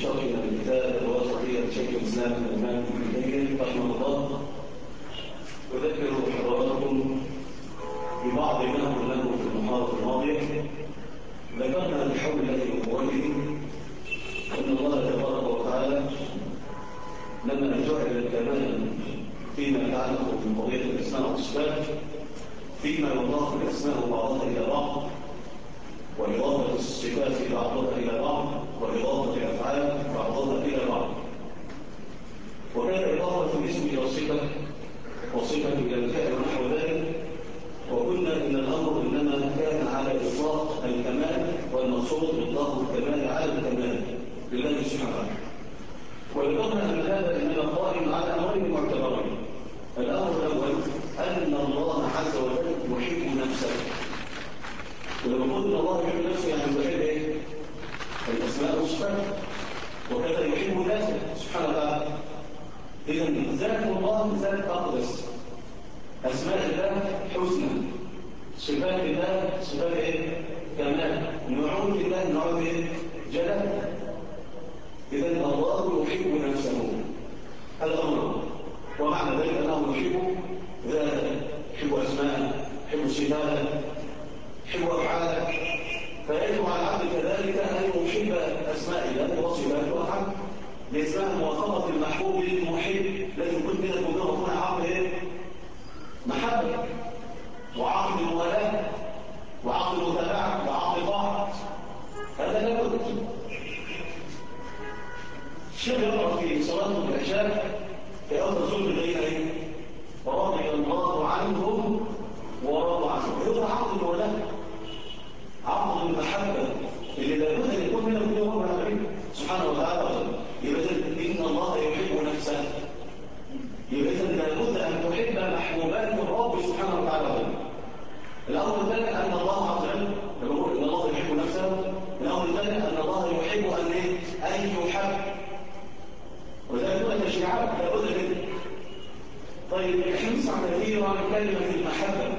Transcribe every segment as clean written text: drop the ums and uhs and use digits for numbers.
شرحنا الكتاب الواسطية لشيخ الإسلام الإمام ابن تيمية رحمه الله. أذكر حضراتكم ببعض ما قلناه في المحاضرة الماضية. ذكرنا بحول الله وقوته أن الله تبارك وتعالى لما جعل الكمال فيما يتعلق بقضية الأسماء والصفات، فيما يضاف الأسماء بعضها إلى بعض، وإضافة الصفات بعضها إلى بعض، وإضافة الأفعال بعضها إلى بعض، وكان إضافة الاسم إلى الصفة وصفة إلى الفعل ونحو ذلك. وقلنا إن الأمر إنما كان على إطلاق الكمال، والمقصود إطلاق الكمال على الكمال لله سبحانه. وذكرنا أن هذا إنما قائم على أمرين معتبرين. الأمر الأول أن الله عز وجل يحب نفسه، ولما قلنا الله يحب نفسه يعني يحب إيه؟ الأسماء والصفات، وكذا يحب ذاته سبحانه وتعالى. إذا ذات الله ذات أقدس، أسماء الله حسنى، صفات الله صفات إيه؟ كمال، نعوذ الله نعوذ جلال. إذا الله يحب نفسه، هذا أمر. ومعنى ذلك أنه يحب ذاته، يحب أسماءه، يحب صفاته، يحب أفعاله. فيجب على العبد كذلك أن يحب أسماء الله وصفاته وأفعاله، لإسماء موافقة المحبوب للمحب. لازم يكون بينك وبينه يكون عقد إيه؟ محبة، وعقد موالاة، وعقد متابعة، وعقد طاعة. هذا لابد. الشيخ يقرأ في صلاة العشاء في أول سورة الغيرة: ورضي الله عنهم ورضوا عنه. هذا عقد الموالاة، عقد المحبة اللي لابد أن يكون بينك وبين رب العالمين سبحانه وتعالى. يبقى إن الله يحب نفسه، يبقى لابد أن تحب محبوبات الرب سبحانه وتعالى. الأمر الثاني أن الله عز وجل، لما نقول إن الله يحب نفسه، الأمر الثاني أن الله يحب أن يحب، وذلك كل تشريعات لابد منه. طيب احنا نسمع كثيرا عن كلمة المحبة.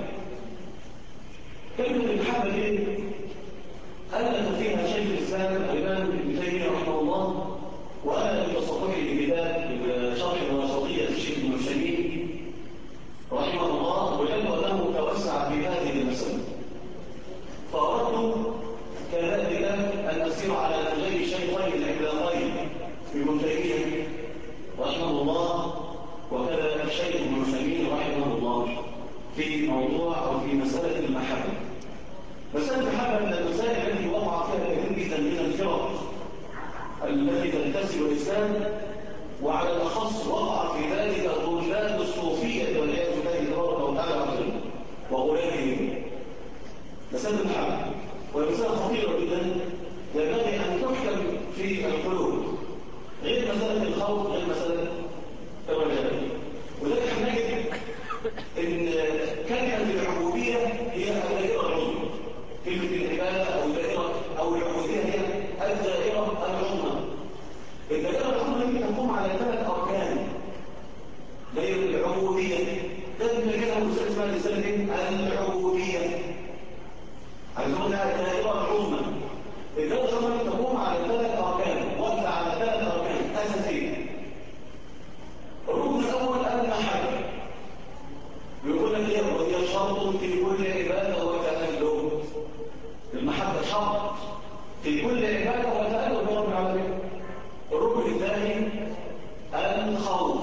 كلمة المحبة دي ألف فيها شيخ الإسلام الإمام ابن تيمية رحمه الله، وأنا بتصفحه لكتاب شرح الواسطية للشيخ ابن تيمية رحمه الله، ويبدو أنه توسع في هذه المسألة. فأردت كذلك أن أسير على نهجي الشيخين العملاقين ابن تيمية رحمه الله وكذا الشيخ ابن تيمية رحمه الله في موضوع أو في مسألة المحبة. مسألة المحبة من المسائل التي وقع فيها كثير جدا من الفرق التي تنتسب الإسلام، وعلى الأخص وقع في ذلك ضلال الصوفية والعياذ بالله تبارك وتعالى وغلاتهم. مسألة المحبة وهي مسألة خطيرة جدا، ينبغي أن تحكم في القلوب، غير مسألة الخوف، غير مسألة الرجاء. وذلك نجد إن كلمة العبودية هي الدائرة العظمى. كلمة العبادة أو الدائرة أو العبودية هي الدائرة العظمى. الدائرة العظمى دي تقوم على 3 أركان. دائرة العبودية ده كده مسألة اسمها رسالة العبودية. عايزون الدائرة العظمى. الدائرة العظمى تقوم على 3 أركان، وقت على 3 أركان أساسية. الركن الأول المحبة. بيقول لك ايه؟ وهي شرط في كل عبادة وتألق. المحبة شرط في كل عبادة وتألق برب العالمين. الركن الثاني الخوف.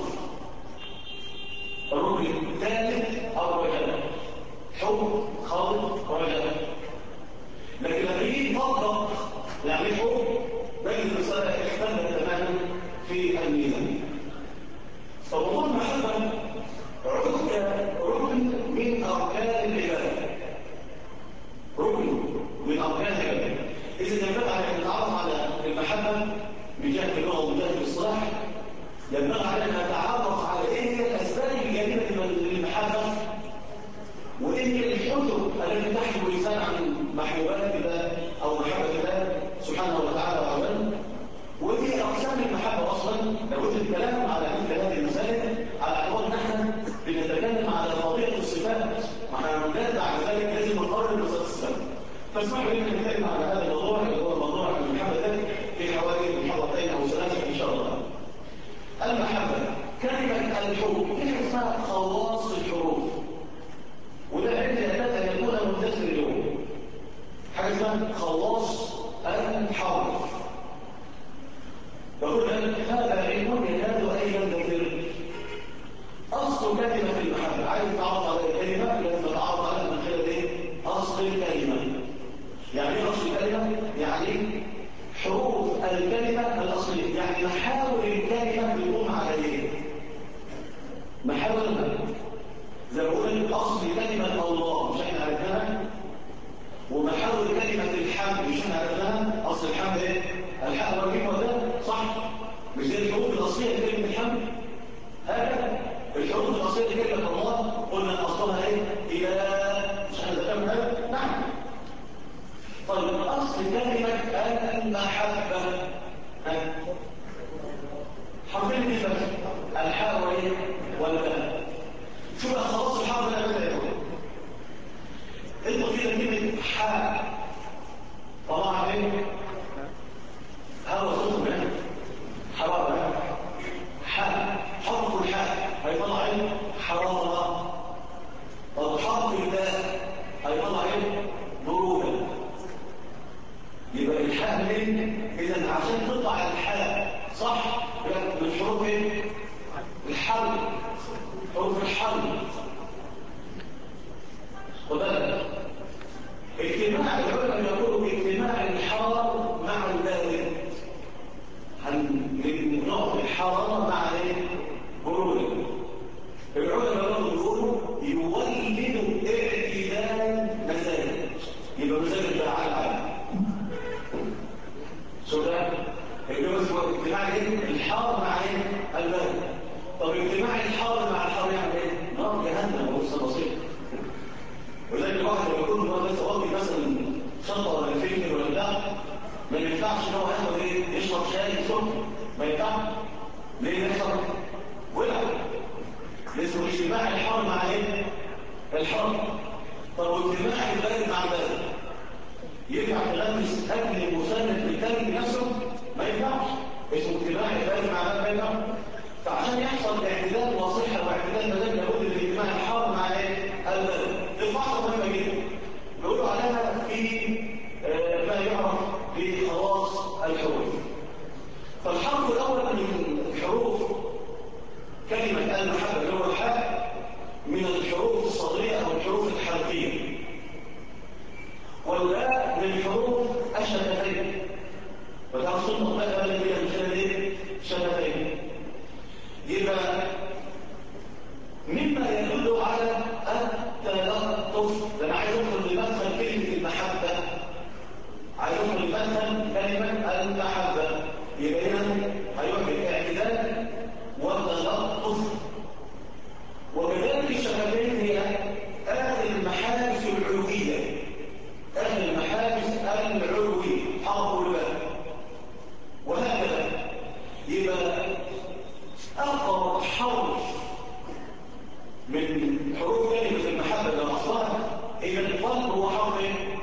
الركن الثالث الرجاء. حب، خوف، رجاء. لكن لما يجي يطبق يعني حب، بين المسألة اختلفت تماما في الميزان. فموضوع المحبة ركن من أركان العبادة، ركن من أركان العبادة. إذا ينبغي أن نتعرف على المحبة من جهة اللغة ومن جهة الاصطلاح، ينبغي علينا نتعرف على إيه هي الأسباب الجانبة للمحبة، وإيه هي الحجب التي تحجب الإنسان عن محبوبات الله أو محبة الله سبحانه وتعالى وعلا، وإيه أقسام المحبة أصلا. لابد الكلام على مثل هذه المسائل على اعتبار ان احنا بنتكلم على قضيه الصفات، واحنا بعد ذلك لازم نقارن مسائل الصفات. فاسمحوا لي ان نتكلم على هذا الموضوع اللي هو موضوع المحبه ده في حوالي محاضرتين او 3 الحاء والميم والدال صح؟ مش زي الحروف الاصليه لكلمه الحمد. هكذا الحروف الاصليه لكلمه الله قلنا اصلها ايه؟ الى. مش احنا ذكرنا هذا؟ نعم. طيب اصل كلمه المحبه حرفين دي بس الحاء وايه؟ والباء. شو بقى خلاص الحرف ده بدا يقول انتوا كده كلمه حاء طبعا ايه؟ هذا صوت منه حرارة. حاء حرف الحاء هيطلع ايه؟ حرارة. طب حرف الباء هيطلع ايه؟ برودة. يبقى الحاء منين؟ اذا عشان تطلع الحاء صح بالحروف ايه؟ الحل. حروف الحل. وبالك اجتماع العلماء يقولوا اجتماع الحار مع البارد. نقطة الحرارة مع برودة. العلماء يقولوا يولد اعتدال مزاج. يبقى مزاج بقى على العالم. شو ده؟ بس هو اجتماع الحار مع البارد. طب اجتماع الحار مع الحار يعني ايه؟ نار جهنم ولسه بسيط. ولذلك الواحد لما يكون هو لسه واخد مثلا شطه ولا فلفل ولا بتاع ما ينفعش ان هو ياخد ايه؟ يشرب شاي سخن. ما ينفعش. ليه يحصل؟ ولع. لسه اجتماع الحار مع ايه؟ الحار. طب واجتماع البارد مع البارد ينفع تلمس اكل المساند بالتالي بنفسه؟ ما ينفعش. اسمه اجتماع البارد مع البارد ما ينفعش. فعشان يحصل اعتدال وصحه واعتدال مزاج لابد من اجتماع الحار مع ايه؟ البارد. دي قاعده مهمه جدا بيقولوا عليها في ما يعرف بخواص الحروف. فالحرف الاول من حروف كلمه المحبه اللي هو الحاء من الحروف الصغيره او الحروف الحرفيه. والباء من حروف الشفتين. وتعرف سنه الباء اللي هي من شفتين. يبقى مما يدل على التلطف. انا عايز ادخل لمدخل كلمه المحبه. عايز ادخل لمدخل كلمه المحبه. يبقى هنا هيبقى الاعتدال والتلطف. وكذلك الشفتين هي اخر المحابس العلويه. اخر المحابس العلويه حرف الباء. وهكذا يبقى اقرب حرف من حروف كلمة المحبة اللي أصلها هي القلب هو حرف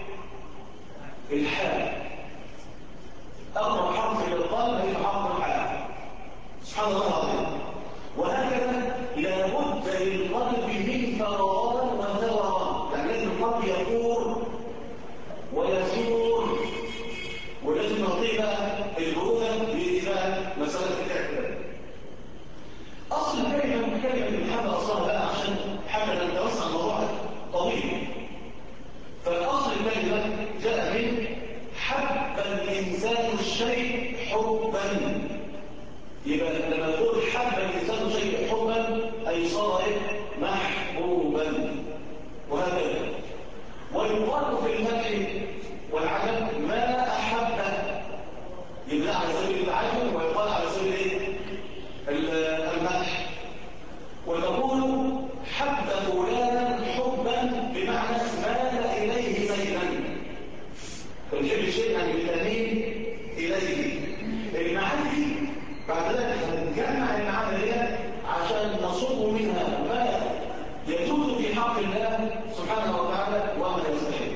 الحاء. أقرب حرف إلى القلب هي حرف الحاء. سبحان الله العظيم. وهكذا لابد للقلب من فراغ وثوران. يعني لازم القلب يثور ويثور ولازم نعطيه بقى البرودة لإذا مسألة الاعتدال. أصل كلمة المحبة أصلها بقى عشان حتى نتوسع الموضوع طويل. فالأصل الكلمة جاء من حب الإنسان الشيء حبا. يبقى لما تقول حب الإنسان الشيء حبا أي صار محبوبا. وهكذا ويقال في المدح والعجب ما أحبه. يبقى على سبيل العجب ويقال على سبيل المدح. وتقول حب فلانا حبا بمعنى مال اليه ميلا. فنحب الشيء يعني بالتميل اليه. المعاني دي بعد ذلك هنجمع المعاني دي عشان نصب منها ما يجوز في حق الله سبحانه وتعالى وما يستحق.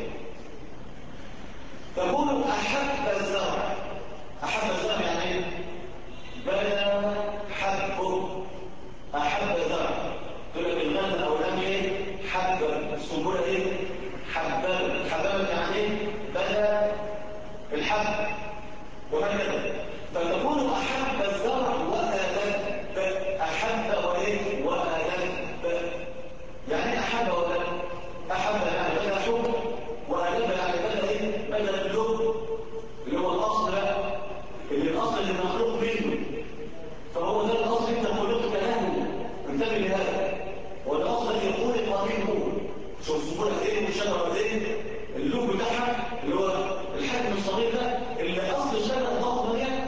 تقول احب الزرع. احب الزرع يعني ايه؟ بدا حبه. أحب زرع. تقول لك الغنى أو الأمر إيه؟ حبة. السنبلة إيه؟ حبة. حبة يعني إيه؟ بدأ الحب. وهكذا. فتكون أحب الزرع وأدب. أحب وإيه؟ وأدب. يعني أحب وأدب. أحب يعني بدأ حب. وأدب يعني بدأ إيه؟ بدأ اللب اللي هو الأصل بقى. اللي الأصل اللي مخلوق منه. فهو ده الأصل انت خلقت له. انتبه لهذا. والاصل يقول قريبه. شوف سبوله ايه والشجره ايه اللوب بتاعها اللي هو الحجم الصغير ده اللي اصل الشجره الضخمه دي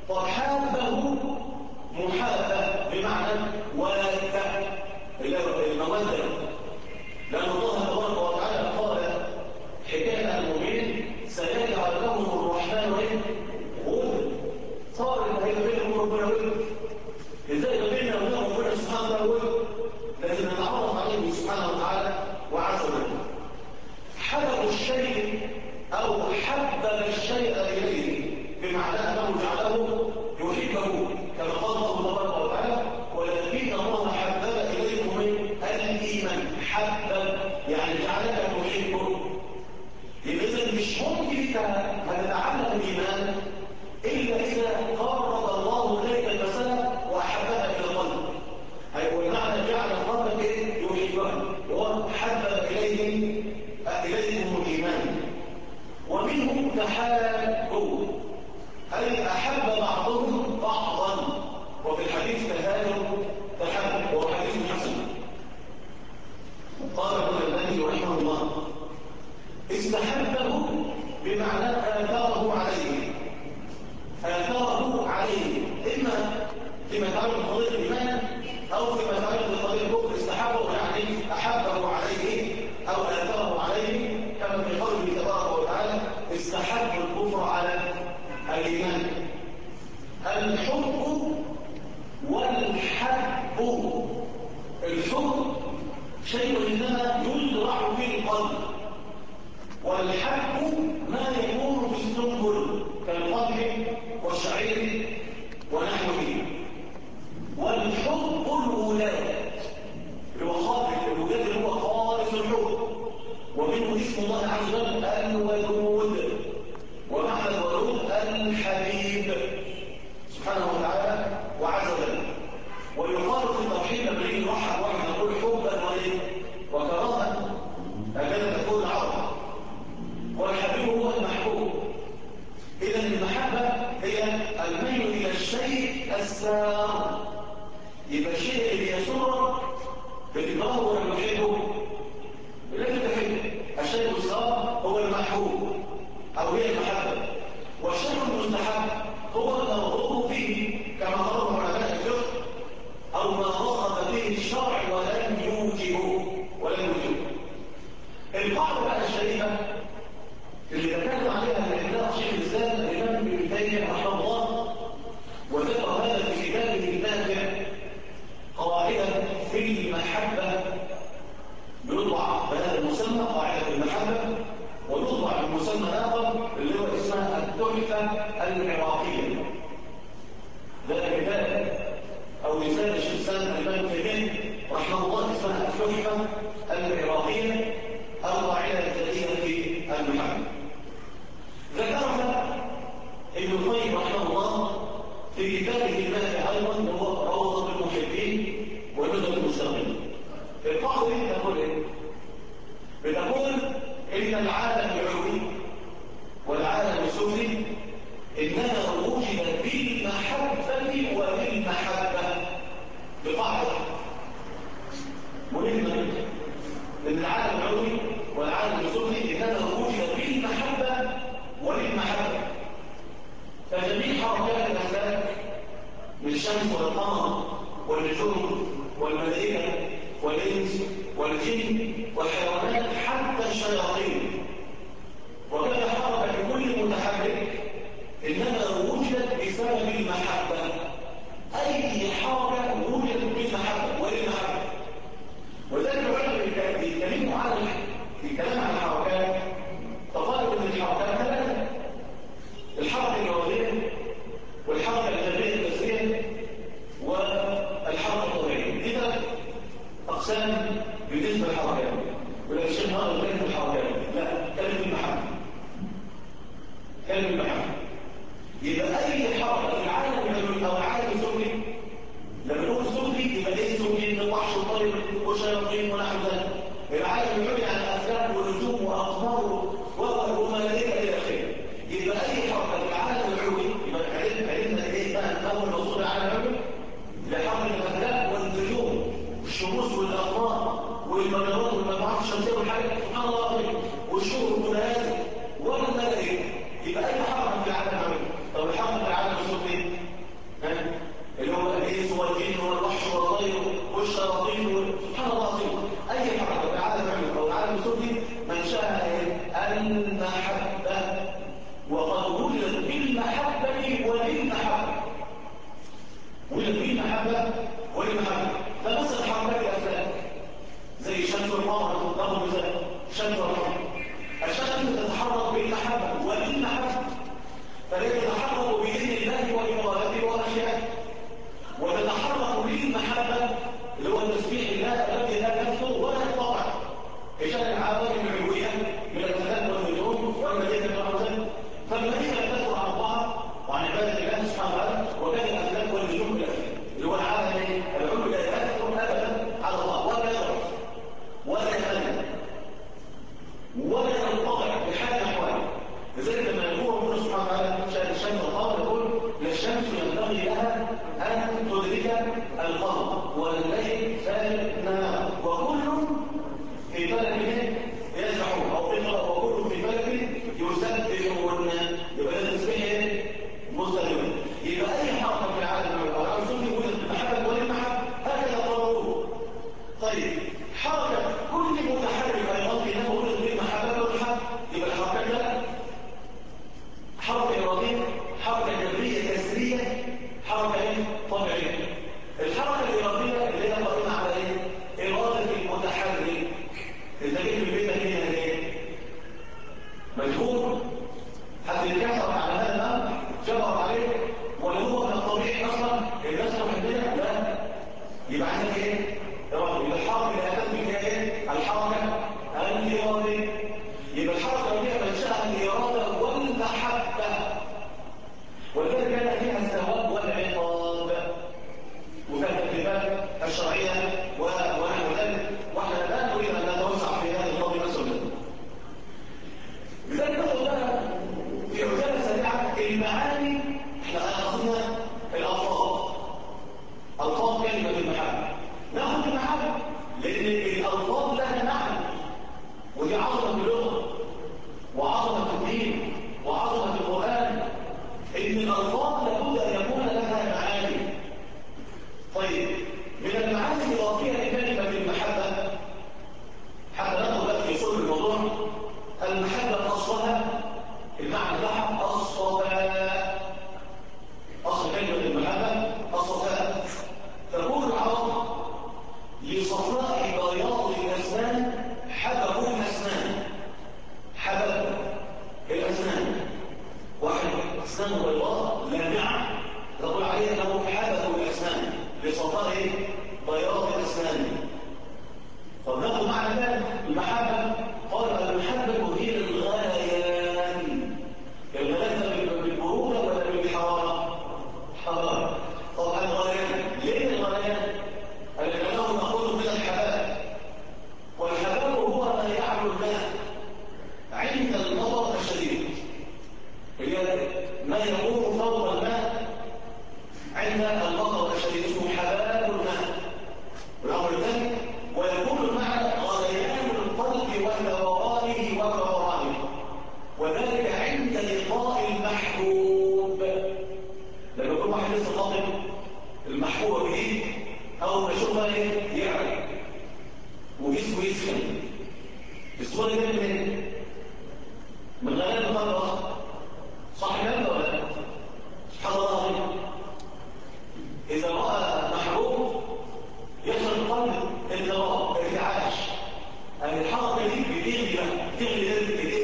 طب حابه محابة بمعنى وادة المودة، لأن الله تبارك وتعالى قال حكاية المؤمنين سيجعل لهم الرحمن ودا، صار إن هيبقى بينهم ربنا ودا. إزاي يبقى بيننا وبين ربنا سبحانه وتعالى ودا؟ لازم نتعرف عليه سبحانه وتعالى وعز وجل. حبب الشيء أو حبب الشيء إليه بمعنى أنه جعله يحبه كما قال الله تبارك وتعالى ولكن الله حبب إليكم الإيمان. حبب يعني جعلك تحبه. إذا مش ممكن هتتعلم الإيمان إلا إذا قرب الله إليك المسألة وأحبها إلى قلبك. أي المعنى جعل قلبك يحبها وحبب إليكم الإيمان. ومنهم تحابوا أي أحب بعضهم بعضا، وفي الحديث تحاب وهو حديث حسن. قال ابن الباني رحمه الله استحبه بمعنى آثاره عليه، آثاره عليه إما فيما يتعلق بقضية الإيمان أو فيما يتعلق بقضية الكفر. استحبه يعني أحبه عليه أو آثاره عليه، كما في قوله تبارك وتعالى استحب الكفر على الإيمان. الحب والحب، الحب شيء إنما يزرع في القلب، والحب ما يكون في السنبل كالقمح والشعير ونحوه. والحب الولاد اللي هو خالص الولاد اللي هو خالص الحب، ومنه اسم الله عز وجل الودود، ومعنى الودود الحبيب سبحانه وتعالى وعز وجل. ويقال في التوحيد لما نيجي نوحد واحد نقول حبا وكرامه، هكذا تقول العرب. والحبيب هو المحبوب. اذا المحبه هي الميل الى الشيء السار، يبقى الشيء اللي يسرك بتكرهه ولا تحبه؟ لازم تحبه. الشيء السار هو المحبوب او هي المحبه. والشيء المستحب هو المرغوب فيه كما قال علماء الفقه او ما رغب به الشرع ولم يوجبه. القاعده بقى الشريفه اللي تكلم عليها الإمام شيخ الإسلام الإمام ابن تيمية رحمه الله، وذكر هذا في كتابه النافع قاعدة في المحبة، يوضع بهذا المسمى قاعدة المحبة، ويوضع بمسمى آخر اللي هو اسمها التحفة العراقية. ده كتاب أو رسالة شيخ الإسلام الإمام ابن تيمية رحمه الله اسمها التحفة العراقية القاعدة الذاتية في المحبة. ذكرها ابن القيم رحمه الله في كتابه النافع ايضا وهو روضة المحبين ونزل المستقيم. في القاعدة دي بتقول ايه؟ بتقول ان العالم العلوي والعالم السفلي انما وجد بالمحبة وبالمحبة. بقاعدة مهمة ان العالم العلوي والعالم السفلي انما وجد بالمحبة وللمحبة. فجميع حركات الأفلاك من الشمس والقمر والنجوم والملائكة والإنس والجن والحيوانات حتى الشياطين وكذا حركة كل متحرك إنما وجدت بسبب المحبة. أي حركة وجدت بالمحبة وللمحبة. وذلك العلماء بيتكلموا عن الكلام عن الحركات فقالوا ان الحركات ثلاثه: الحركه الجوهريه والحركه الجبريه الجسديه والحركه الطبيعيه. دي ثلاث اقسام بالنسبه للحركات. ولا شيء ما هو كلمه الحركات، لا، كلمه المحبه. كلمه المحبه. يبقى اي حركه في العالم العلوي او العالم السفلي، لما نقول سفلي يبقى ايه؟ سفلي من وحش وطير وشياطين ونحو ذلك. العالم العلوي يعني افلاك ونجوم واقمار وملائكه الى اخره. يبقى اي حركه في العالم العلوي يبقى علمنا ايه بقى اول مقصود العالم العلوي؟ لحركه الافلاك والنجوم والشموس والاقمار والمجرات والمجموعات الشمسيه والحاجات سبحان الله العظيم والشهور والنهار والملائكه. يبقى اي حركه في العالم العلوي. طب الحركه في العالم السفلي وتعالى وكان الأفلاك والنجوم بالأفلاك اللي هو العالم ايه؟ العلم لا يأثر أبدا على الله ولا يضرب ولا يتألم ولا ينقطع بحال الأحوال. لذلك لما يقول ربنا سبحانه وتعالى شأن الشمس والقمر يقول لا الشمس ينبغي لها أن تدرك القمر ولا الليل سابق النهار وكل في فلك يسبحون أو اقرأ وكل في فلك يسبحون. يبقى ده تسبيح مستمر. يبقى أي حركة في العالم الرسول يقول المحبة والمحبة هكذا قالوا. طيب حركة كل متحرك أيضا في نفسه يقول المحبة والمحبة يبقى الحركة لا حركة إرادية حركة جبرية كسرية حركة طبيعية. الحركة الإرادية اللي هي قائمة على إيه؟ إرادة المتحرك. إذا جيت في البيت هنا إيه؟ مجهول حد يتكسر على هذا الأمر جبر عليه ولا هو من الطبيعي أصلا الناس محددة؟ لا. يبقى عندك إيه؟ إرادة. يبقى الحركة اللي أتت بها إيه؟ الحركة الإرادية. يبقى الحركة الإرادية منشأها الإرادة والمحبة ولذلك كان فيها الثواب والعقاب وكانت الكتابات الشرعية ونحو ذلك واحنا لا نريد أن نتوسع في هذه القضية مسؤولية. لذلك نقول لها في عجالة سريعة المعاني احنا أخذنا الألفاظ كلمة المحبة ناخذ المحبة لأن الألفاظ لها معنى ودي عظمة اللغة وعظمة الدين وعظمة القرآن إن الألفاظ لابد أن يكون لها معاني. طيب من المعاني الإضافية لكلمة المحبة حتى ندخل بقى في صلب الموضوع. المحبة أصلها المعنى بتاعها الصفاء. أصل كلمة المحبة الصفاء. تقول العرب لصفاء بياض الأسنان حبب الأسنان. حبب الأسنان واحد أسنان بيضاء لامعة تقول عليه أنه حبب الأسنان لصفاء بياض الأسنان. طب ناخذ معنى ذلك المحبة. قال المحبة هي الغليان. الغليان بالبرودة ولا بالحرارة؟ حرارة. طب الغليان ليه الغليان؟ لأنه نأخذه من الحباب والحباب هو ما يعلو الماء عند المطر الشديد. هي ما يكون فوق الماء عند المطر الشديد اسمه حباب الماء. والأمر الثاني ويكون المعنى غليان القلب وثورانه وكورانه وذلك عند لقاء المحبوب. لما يكون واحد لسه خاطب المحبوبة جديد أول ما يشوفها يعرف وجسمه يسخن. الصورة دي من ايه؟ من غليان القلب. صح كده ولا لا؟ سبحان الله. إذا رأى محبوب يحصل القلب انضباط ارتعاش. الحركة دي بتغلي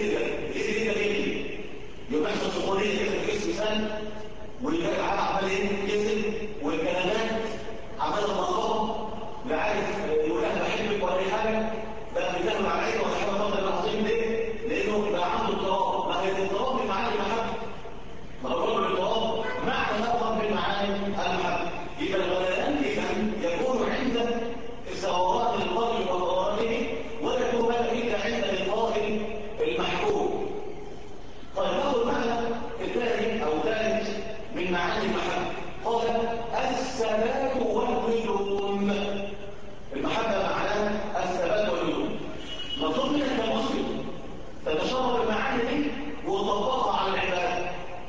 الإيد يبقى يحصل سخونية كده في الجسم سن والباقي العالم عمال ينزل والكلمات عمالة تنقبض لا عارف يقول أنا بحبك ولا أي حاجة بقى بيتكلم على عينه ولا حاجة فضل العظيم ليه؟ لأنه بقى عنده اضطراب. ما هي الاضطراب من معاني المحبة. ما هو الرجل الاضطراب معنى أفضل من معاني المحبة. يبقى الغليان إذا يكون عند ثورات القلب وثوراته ولا يكون إلا عند لقاء المحبوب. طيب ناخذ معنى الثاني أو ثالث من معاني المحبة. قال الثبات واللزوم. المحبة معناها الثبات واللزوم. مطلوب منك كمسلم تتشرف المعاني دي وتطبقها على العبادة.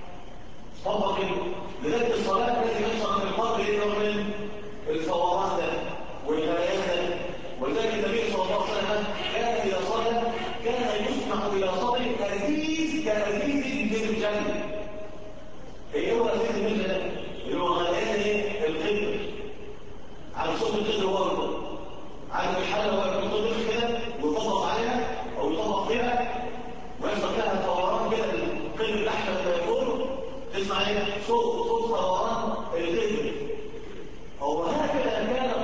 طبق لذلك الصلاة التي يحصل في القلب من الفوران ده والغليان ده. ولذلك النبي صلى الله عليه وسلم كان إذا صلى كان يسمع إلى صوت أزيز كأزيز من الجنة. إيه هو أزيز من الجنة؟ اللي هو غليان القدر. على صوت القدر برضه. عارف الحالة هو يكون طبق كده ويطبق عليها أو يطبق فيها ويحصل لها فوران كده القدر الأحمر ما يكون تسمع ايه؟ صوت فوران القدر. هو هكذا كان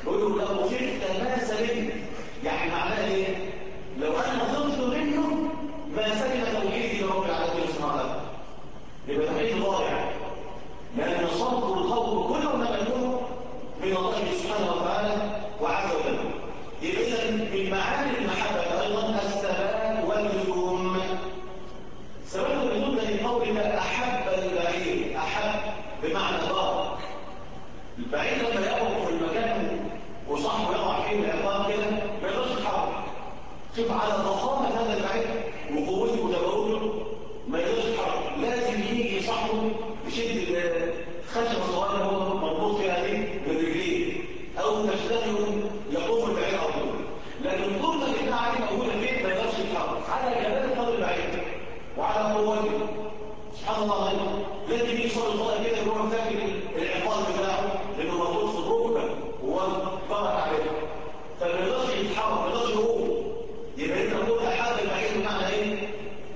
يقول له لو خفت ما سلمت، يعني معناه ايه؟ لو انا خفت منه ما سلم توحيدي لرب العالمين سبحانه وتعالى. يبقى توحيد ضائع، لان صرف الخوف كله ما يكون من الله سبحانه وتعالى وعز وجل. يبقى اذا من معاني المحبه ايضا الثبات واللزوم. ثبات اللزوم ده من قولك احب البعيد، احب بمعنى ضار. البعيد لما يقف في المكان وصاحبه يقع فيه العقاب كده ما يقدرش يتحرك. شوف على ضخامه هذا البعيد وقوته وتبرده ما يقدرش يتحرك، لازم يجي صاحبه يشد الخشبه الصغيره هو مربوط فيها دي برجليه او تشتغل يقوم البعيد على طول. لكن طول ما البتاعه دي موجوده فيه ما يقدرش يتحرك على جمال هذا البعيد وعلى قوته. سبحان الله عليه لازم يجي صار الطائر كده وهو فاكر العقاب بتاعه لانه مربوط في الركبه وهو ضغط عليه فما يقدرش يتحرك ما يقدرش يقوم. يبقى انت تقول احب البعيد بمعنى ايه؟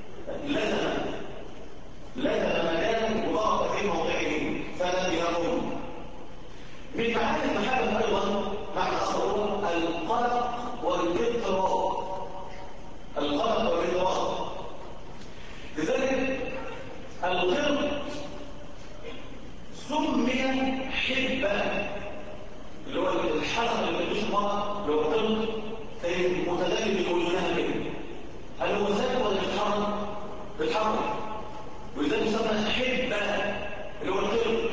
لزم مكانه وضغط في موضعه فلم يقوم. من معاني المحبه ايضا معنى اخر القلق والاضطراب. القلق والاضطراب. لذلك القرد سمي حبا، اللي هو الحلقه اللي بتجيش المرأة اللي هو القرد متدلل بوجودها كده. هل هو ثابت ولا بيتحرك؟ بيتحرك. ولذلك يسمى حبا اللي هو القرد،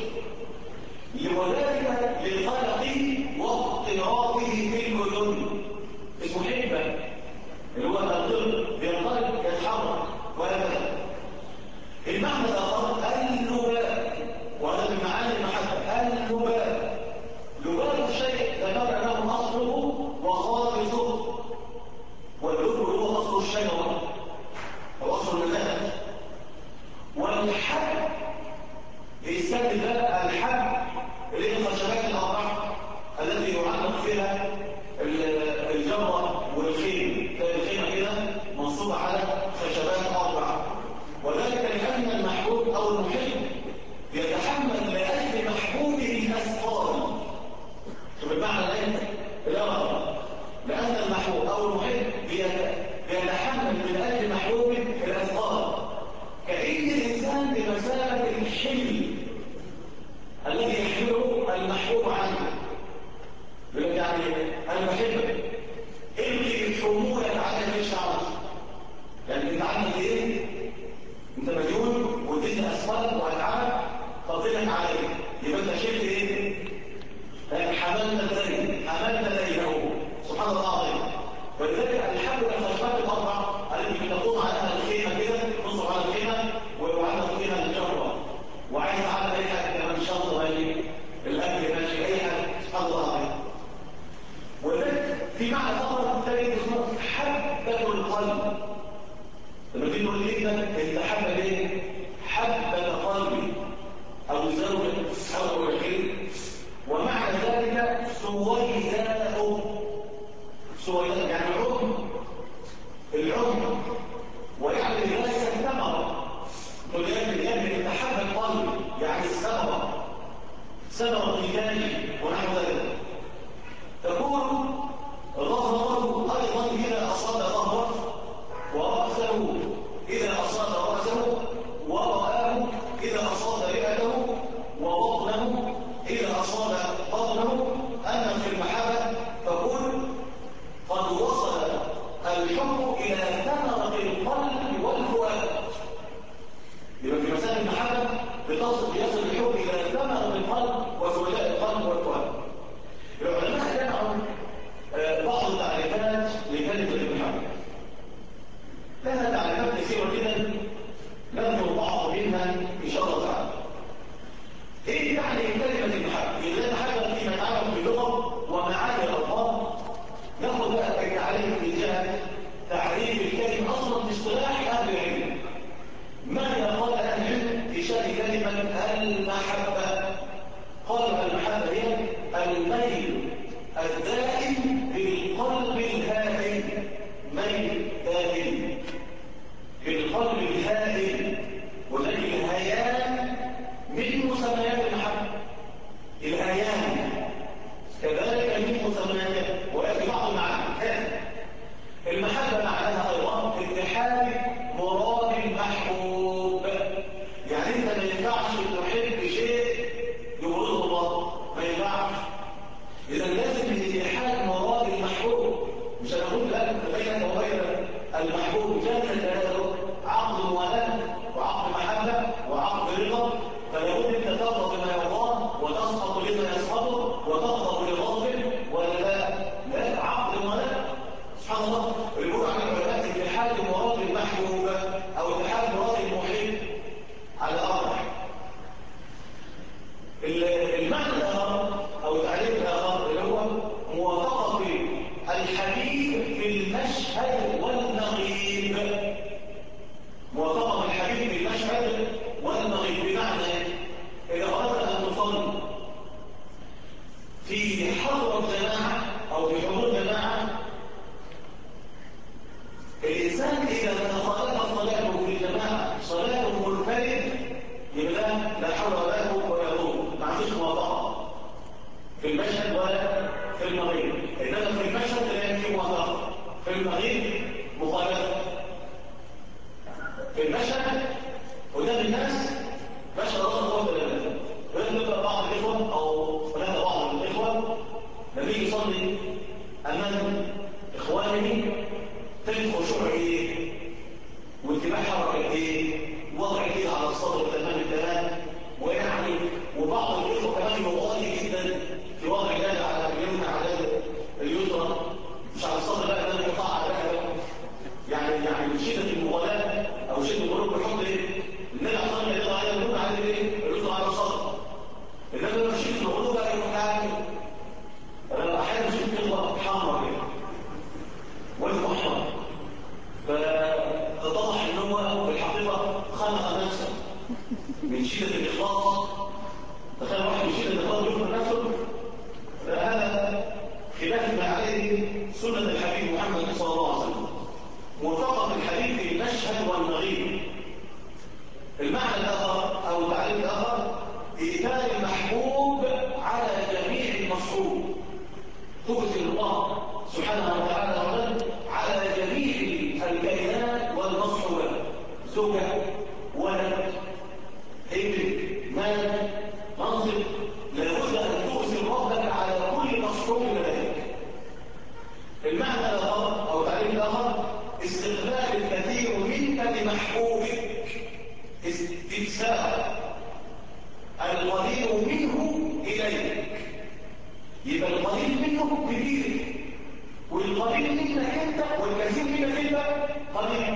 لوذلك لقلقه واضطرابه في الاذن اسمه حبا اللي هو القرد بينطلق يتحرك وهكذا. المعنى الآخر اللباء، وهذا من معاني المحبة. اللباء لباء الشيء ذكر له أصله وخالصه، واللب هو أصل الشجرة أو أصل النبات. والحب يستخدم الحب اللي هي الخشبات الأربعة التي يعلق فيها الجمرة والخيم، تلاقي الخيمة كده منصوبة على خشبات أربعة. وذلك لأن المحبوب أو المحب يتحمل لأجل محبوبه الأثقال. شوف المعنى الآخر، لأن المحبوب أو المحب يتحمل من أجل محبوبه الأثقال، كأن الإنسان بمثابة الحمل الذي يحمله المحبوب عنه. يقول لك يعني أنا بحبك، ارمي الحمولة عنك في الشعر. يعني أنت عندك إيه؟ انت مليون واديتني اسفل وهتعب فضلك عليك، يبقى انت شلت ايه؟ حملت دينه سبحان الله العظيم. ولذلك الحمد للخشبات الاربع التي تقوم عليها الخيمه كده تصب على الخيمه ويعلق فيها الجره، وعايز تعمل اي حاجه كمان شنطه ماشي الاكل ماشي اي حاجه سبحان الله العظيم. ولذلك في معنى اخر ثاني اسمه حبه القلب. لما تيجي تقول لي انت حبه ايه؟ حبه قلبي او زوجه او الخير. ومعنى ذلك سويداء يعني العظم ويعني ذلك الثمره. تقول لي انت حبه قلبي يعني ثمره الثاني ونحو ذلك. تكون ظهره ايضا اذا اصاب ظهره، ورأسه إذا أصاب رأسه، ورآه إذا أصاب رئته، وبطنه إذا أصاب بطنه. أما في المحبة فقل قد وصل الحب إلى ثمرة القلب والفؤاد. يبقى في مسائل المحبة يصل الحب إلى ثمرة القلب وسوداء القلب والفؤاد. العلماء جمعوا بعض التعريفات لكلمة المحبة، لها تعريفات كثيرة جدا نذكر بعض منها إن شاء الله تعالى. إيه يعني كلمة المحبة؟ إذا المحبة فيما يتعلق باللغة ومعاني الألفاظ، ناخذ بقى التعريف من جهة تعريف الكلمة أصلا باصطلاح أهل العلم. ماذا قال أهل العلم في شأن كلمة المحبة؟ قالوا المحبة هي الميل الدائم بالقلب الهادئ، ميل دائم بالقلب الهادئ. ولكن الهيان من مسميات المحبة، الهيان كذلك من المحبوب جل جلاله عقد موالاه وعقد محبه وعقد رضا، فلا بد ان ترضى بما يرضاه وتسخط لما يسخطه وتغضب لغضبه، ولا لا عقد موالاه. سبحان الله، يقول عن العلماء اتحاد مراد المحبوب او اتحاد مراد المحب على اربع. المعنى الاخر او التعريف الاخر اللي هو موافقه الحبيب في المشهد والمغيب. موافقه الحبيب في المشهد والمغيب بمعنى اذا اردت ان تصلي في حضره جماعه او في حضور جماعه، الانسان اذا تخالف صلاته في الجماعه صلاته منفرد يبقى لا حول ولا قوه ولا قوه، ما عندوش موافقه في المشهد ولا في المغيب. انما في المشهد لا في موافقه، في المغيب مخالفه. في المشهد قدام الناس مشهد الله قوه الا بالله. ويبقى بعض الاخوه او هناك بعض الاخوه لما يجي يصلي امام اخوانه تجد خشوع ايه واتباع حركه ايه، وضع ايده على الصدر تمام التمام، ويعني وبعض الاخوه كمان يغالي جدا في وضع اليد على اليمنى على اليسرى، مش على الصدر بقى، ده يقطع على يعني من شده المغالاه او شده الغلو بيحط ايه؟ النبي عليه الصلاه والسلام على اليمنى على ايه؟ اليسرى على الصدر. انما لما شده الغلو بقى يروح قاعد. انا احيانا بشوف اخوه حمراء كده وجهه احمر، فاتضح ان هو في الحقيقه خلق نفسه من شده الاخلاص. تخيل واحد من شده الاخلاص يخلق نفسه، هذا خلاف ما عليه سنه الحبيب محمد صلى الله عليه وسلم. موافقه الحبيب في المشهد والمغيب. المعنى الاخر او التعريف الاخر ايثار المحبوب على جميع المصحوب. تؤثر الله سبحانه وتعالى على جميع الكائنات والمصحوبات، زوجة ولد ابن مال منصب، لابد ان تؤثر ربك على كل مصحوب لديك. المعنى الاخر او التعريف الاخر استغلال الكثير منك لمحبوبك، استكثار القليل منه اليك. يبقى القليل منه كبير والقليل منك انت والكثير منك انت قليل.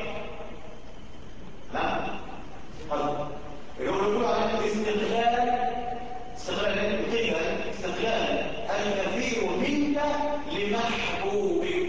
نعم قليل. يقول على استغلال الكثير منك لمحبوبك،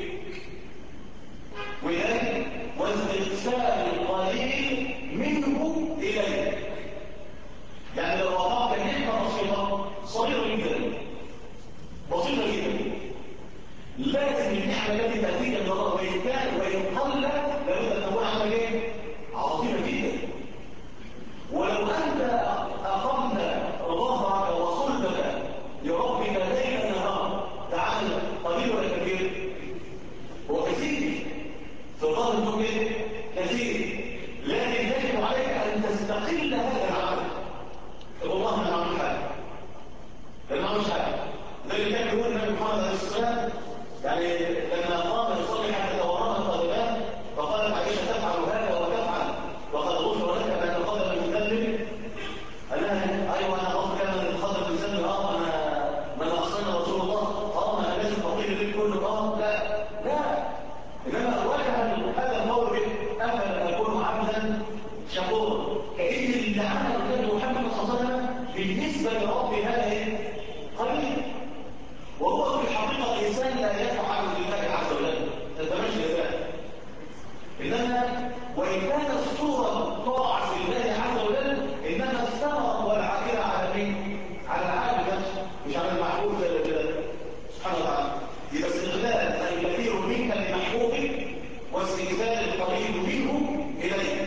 وذلك واستغفال القليل منه اليك. يعني لو وضعت نعمه بسيطه صغيره جدا بسيطه جدا، لازم النعمه التي تاتيك من الله وان كان وان قل لابد ان تكون عمل ايه؟ عظيمه جدا. ولو انت اقمت ظهرك وصلبك لربك ليلا نهارا، تعال قليل ولا كثير؟ هو كثير في الظاهر انه كثير، لكن يجب عليك ان تستقل هذا العمل. والله انا عمل حاجه، لان ما مش حاجه زي اللي كان يقول النبي محمد عليه الصلاه يعني لما قام يصلي حتى تورمه القدمان فقالت عائشه تفعل هذا وتفعل وقد غفر لك بان القدم المذنب. قال لها ايوه انا غفر كان القدم المذنب. ما انا اصلنا رسول الله انا لازم اقيم الليل كله. لا انما وجه هذا القول افلا اكون عبدا شكورا، كأن اللي عمل كان محمد صلى الله عليه وسلم بالنسبه لرب هذا قليل، وهو في الحقيقه الانسان لا يفعل لله عز وجل تتمشى ذلك. انما وان كانت الصوره طاعه لله عز وجل، انما الثمره والعاقبه على مين؟ على العبد نفسه، مش على المحبوب جل جلاله سبحانه وتعالى. يبقى استغلال الكثير منك لمحبوبك واستغلال القليل منه اليك.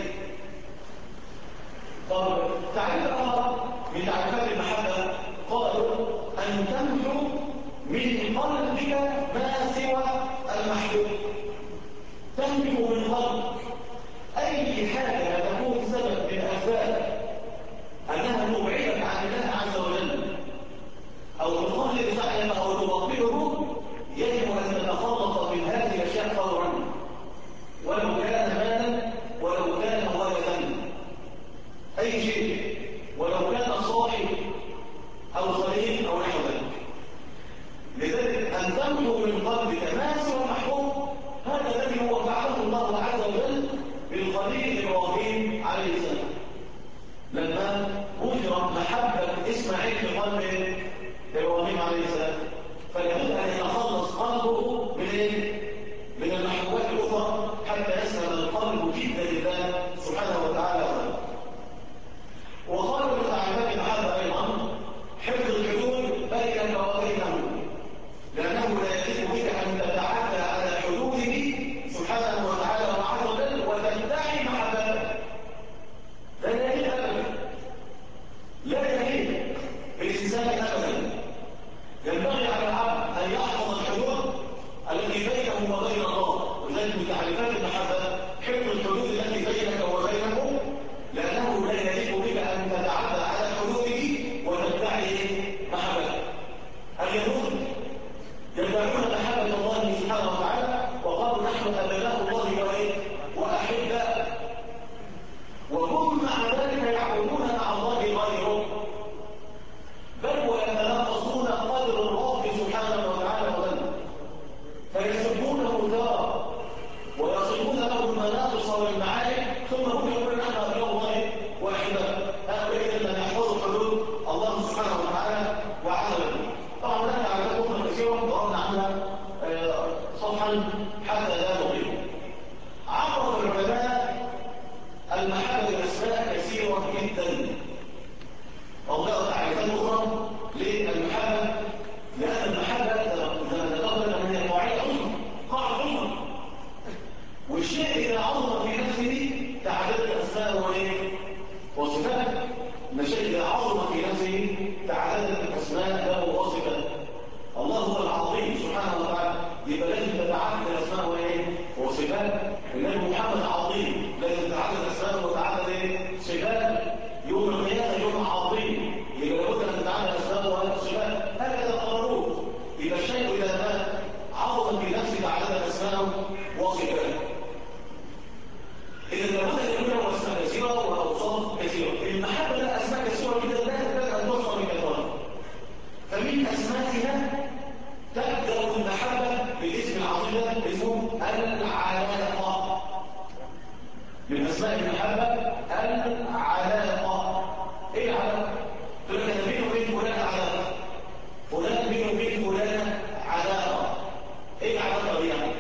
طب تعريف اخر من تعريفات المحبه قالوا ان تمحو من قلبك ما سوى المحبوب. تمحو من قلبك اي حاجه تكون سبب من اسباب انها تبعدك عن الله عز وجل او تقلل سعيك او تبطله، يجب ان تتخلص من هذه الاشياء فورا ولو أن تمحو من قلبك ما سوى المحبوب. هذا الذي هو فعله الله عز وجل بالخليل إبراهيم عليه السلام لما وجرت محبة إسماعيل في قلب إبراهيم عليه السلام، فلابد أن يتخلص قلبه من من المحبوبات الأخرى حتى يسلم القلب جدا لله سبحانه وتعالى. وقال من تعليمات هذا أيضا حفظ الحدود بينك وبينه، لأنه لا يجب بك أن تتعدى على حدوده سبحانه وتعالى وعز وجل وتدعي محبته. لا يجب أبدا، لا يجب بالإنسان أبدا. ينبغي على العبد أن يحفظ الحدود التي بينه وبين الله، وذلك من تعريفات المحبة حفظ الحدود التي بينك وبينه، لأنه لا يجب بك أن تتعدى على حدوده وتدعي محبته. اليهود يدعون محبة الله سبحانه وتعالى وقالوا نحن أبناء الله وأحباؤه، وهم مع ذلك يعبدون مع الله غيره، بل ويتناقضون قدر الرب سبحانه وتعالى وذنبه، فيسبونه تارة ويصفون له المناقص والمعارك، ثم هم يقولون نحن أبناء الله وأحباؤه. هؤلاء الذين يحفظوا حدود الله سبحانه وتعالى وعز وجل. طبعا هناك علامات أخرى كثيرة ضربنا عنها صفحا حتى لا نطيل. عرف العلماء المحبة الأسماء كثيرة جدا، أو تعريفات أخرى للمحبة، لأن المحبة زي ما ذكرنا أن هي قاعدة عظمى، والشيء إذا عظم في نفسه تعددت أسماء وصفات. إن الشيء إذا عظم في نفسه تعددت الأسماء له وصفات. الله هو العظيم سبحانه وتعالى، يبقى لازم تتعدد الأسماء وصفات. النبي محمد عظيم، لازم تتعدد الأسماء وتتعدد صفات. يوم القيامة يوم عظيم، يبقى لابد أن تتعدد الأسماء وصفات. هكذا قرروه. يبقى الشيء إذا ما عظم في نفسه تعدد الأسماء وصفات. إذا لابد أن يكون له أسماء كثيرة وأوصاف كثيرة. المحبة لها أسماء كثيرة جدا لا تحتاج أن تحصى بكثرة. فمن أسمائها تبدأ المحبة بالاسم العظيم ده اسمه العلاقة. من أسماء المحبة العلاقة. إيه العلاقة؟ تقول لك أنا بيني وبين فلان علاقة، فلان بيني وبين فلان علاقة. إيه العلاقة دي يعني؟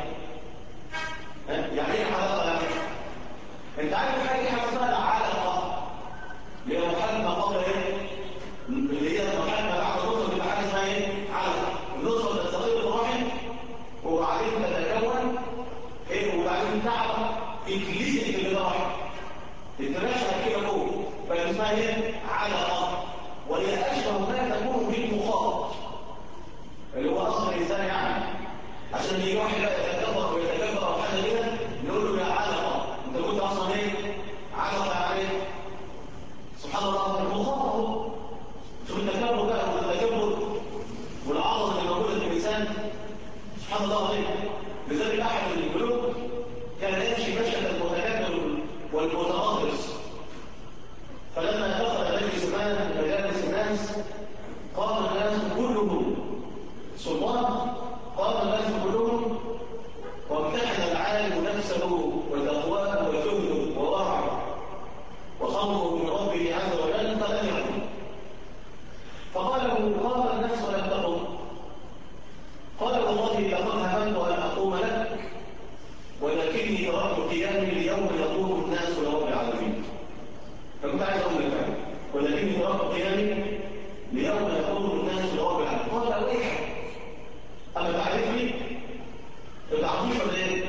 يعني إيه العلاقة يعني؟ أنت عارف حاجة اسمها العلاقة اللي هي محبة قبل إيه؟ اللي هي محبة بعد النصر بتبقى حاجة اسمها إيه؟ علاقة. النصر تستقر الرحم وبعدين تتكون إيه؟ وبعدين تعرف إنجليزي في الرحم تتناشى كده فوق، فاسمها إيه؟ علاقة. وهي أشبه ما تكون بالمخاط اللي هو أصل الإنسان يعني، عشان يجي واحد يتكبر ويتكبر أو حاجة كده نقول له يا علقة، أنت قلت أصلا إيه؟ علقة عليه. سبحان الله، المخاطب. شوف التكبر بقى والتكبر والعظمة اللي موجودة في الإنسان. سبحان الله عليه. لذلك أحد الملوك كان يمشي مشية المتكبر والمتغطرس، فلما دخل مجلس مجالس الناس قام الناس كلهم سلطان، قام الناس كلهم وامتحن العالم نفسه وتقواه وجهده وورعه وخوفه من ربه عز وجل فلم يقم. فقال الناس ولم تقم. قال والله لقد هممت ان اقوم لك ولكني تركت قيامي ليوم يقوم الناس لرب العالمين. فكنت عايز اقول لك ولكني تركت قيامي ليوم يقوم الناس لرب العالمين. قال ويحك، اما تعرفني؟ ما تعرفوش ولا ايه؟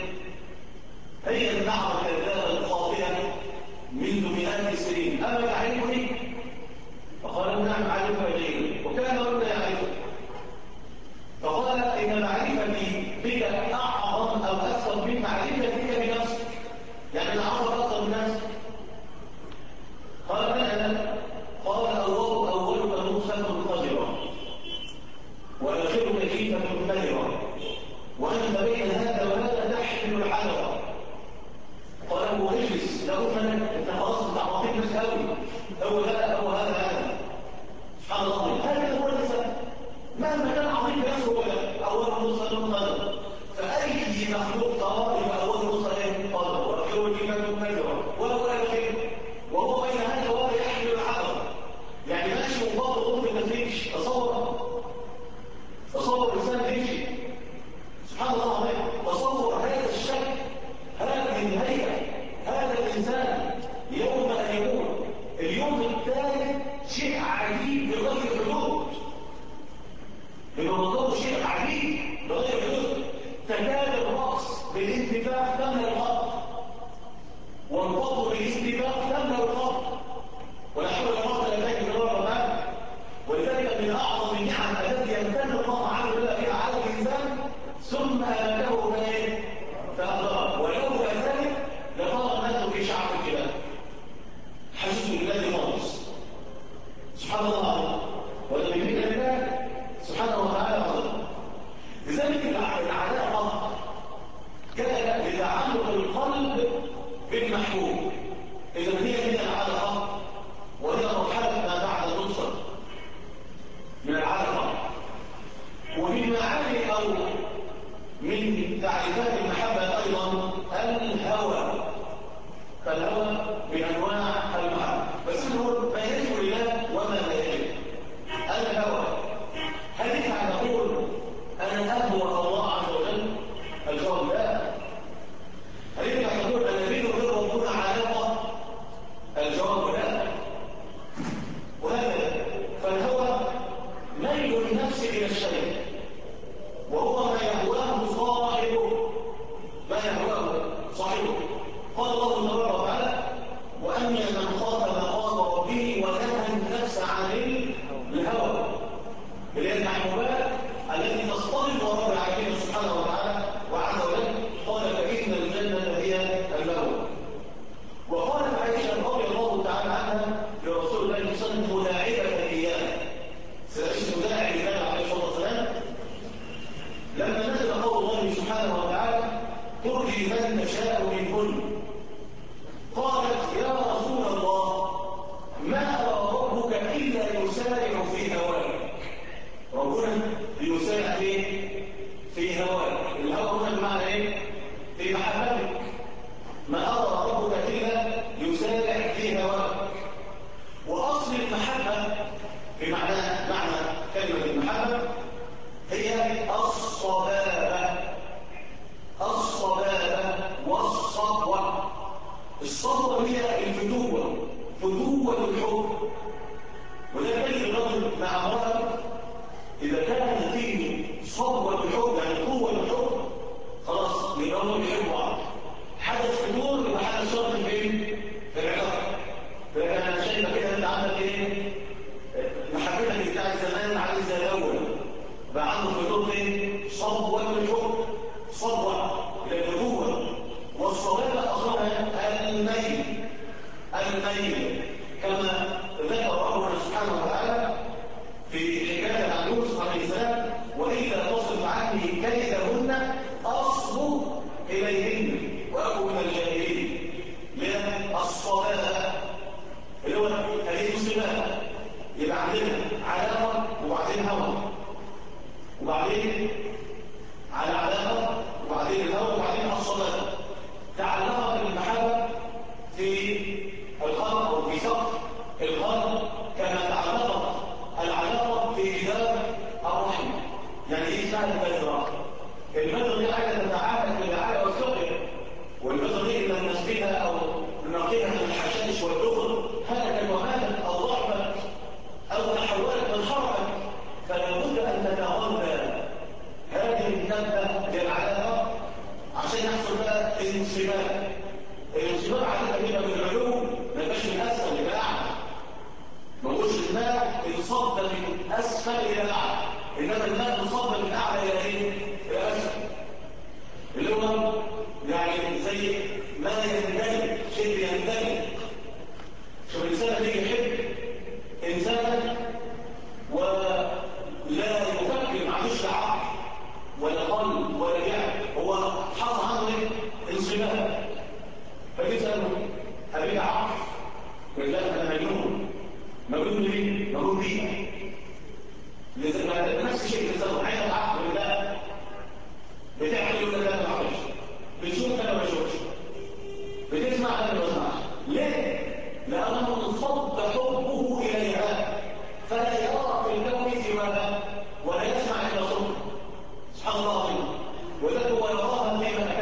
هي الدعوه الكذابه الخاطئه منذ مئات السنين، اما تعرفني؟ فقال نعم اعرفك جيدا، وكان ربنا يعرفك. فقال ان معرفتي بك اعظم او اكثر من معرفتك بك بنفسك، يعني انا اعرف اكثر من نفسك. قال انا قال اولك نطفه قذره واخرك كيفه مدره وانت بين هذا وهذا تحمل الحذر. قال له اجلس لا أفنك، انت خلاص انت عواطيك نفسك قوي، هو هذا سبحان الله. هذا هو الانسان مهما كان عظيم بنفسه هو اول سبحان الله العظيم. تصور هذا الشكل، هذه الهيئة، هذا الإنسان يوم أن يموت اليوم الثالث شيء عجيب بغير حدود. بمنظور شيء عجيب بغير حدود. تكاد الرأس بالانتفاخ تملأ الأرض، والبطن بالانتفاخ تملأ الأرض، ولا حول ولا قوة إلا بالله جل وعلا. ولذلك من أعظم النعم التي يمتن الله عز وجل فيها على الإنسان ثم أماته فأخبره، ولولا ذلك لطار الناس في شعب الجبال. حسس بالله خالص. سبحان الله العظيم. ولذلك الله سبحانه وتعالى عظيم. لذلك العداء قهر كان لتعلق القلب بالمحبوب. إذا هي العداء قهر، وهي مرحلة ما بعد النصر من العداء. ومن معاني أو من تعريفات المحبة أيضا الهوى. فالهوى بأنواع المحبة، بس نقول ما يجب لله وما لا يجب. الهوى هل ينفع نقول أنا أهوى الله عز وجل؟ الجواب لا. هل ينفع نقول أنا بيني وبين ربنا علاقة؟ الجواب لا. وهكذا فالهوى ميل النفس إلى الشيء، وهو ما يهواه صاحبه. ما يهواه صاحبه. قال الله تبارك وتعالى: وأما من خاف مقام ربه ونهى النفس عن الهوى، اللي هي المحبوبات التي تصطدم وراء العالمين سبحانه وتعالى وعز وجل. قال: فإن الجنة هي المأوى. وقالت عائشة رضي الله تعالى عنها لرسول الله صلى الله عليه وسلم مداعبة إياه، سيعيش مداعب النبي عليه الصلاة والسلام لما نزل قول الله سبحانه وتعالى: ترجي من تشاء منهن. قالت: يا رسول الله، ما أرى ربك إلا يسارع في هواك. ربنا يسارع في هواك. الهوى هنا بمعنى ايه؟ في محبتك. ما أرى ربك إلا يسارع في هواك. وأصل المحبة بمعنى كلمة المحبة هي الصبابة. الصبابة والصبوة. الصبوة هي الفتوة، فتوة الحب. وده بين الرجل مع امرأة إذا كان فيه صبوة الحب، يعني قوة الحب، خلاص يبقى هم بيحبوا بعض. حدث فتور وحدث شرط في العلاقة. لكن أنا شايفة كده أنت عندك إيه؟ محبتك بتاعت زمان عايز زي الأول، بقى عنده فتور إيه؟ صبوة الحب، صبوة إلى الفتوة. والصبابة أصلها الميل. الميل كما ذكر ربنا سبحانه وتعالى في حكاية عن يوسف عليه السلام: وإذا تصرف عني كيدهن أصب إليهن وأكون من الجاهلين. من الصبابة اللي هو الانصباب. يبقى عندنا علاقة وبعدين هوى، وبعدين على علاقة وبعدين الهوى وبعدين الصبابة. تعلقت المحبة في الخلق أو في سقف الخلق كما تعلقت العلاقة في جدار الرحم. يعني ايه اسمها البذرة؟ البذرة دي حاجة تتعامل بالرعاية والسقيا، والبذرة دي لما نسقيها أو ننقيها من الحشائش والدخل هلكت وماتت أو ضعفت أو تحولت من حركة، فلا بد أن تتغذى هذه النبتة للعلاقة عشان يحصل بقى الانصباب. الانصباب عادة بيبقى من العلوم، ما يبقاش من أسفل إلى أعلى. ما هوش الماء انصب من أسفل إلى أعلى، إنما الماء انصب من أعلى إلى إيه؟ إلى أسفل. اللي هو يعني زي ما يندلق، شيء يندلق. شوف الإنسان اللي يحب إنسانا ولا يفكر، ما عندوش لا عقل ولا قلب ولا جهل، هو حصل عنه ايه؟ انصباب. فتسأله: أبيك عقل؟ يقول: لا أنا مجنون. مجنون ليه؟ مجنون بيه. نفس الشيء تسأله: عندك عقل؟ يقول: لا. بتعمل يقول: لا ما بعملش. بتشوف أنا ما بشوفش. بتسمع أنا ما بسمعش. ليه؟ لأنه انصب حبه إليها، فلا يرى في الكون سواها ولا يسمع إلا صوته. سبحان الله العظيم.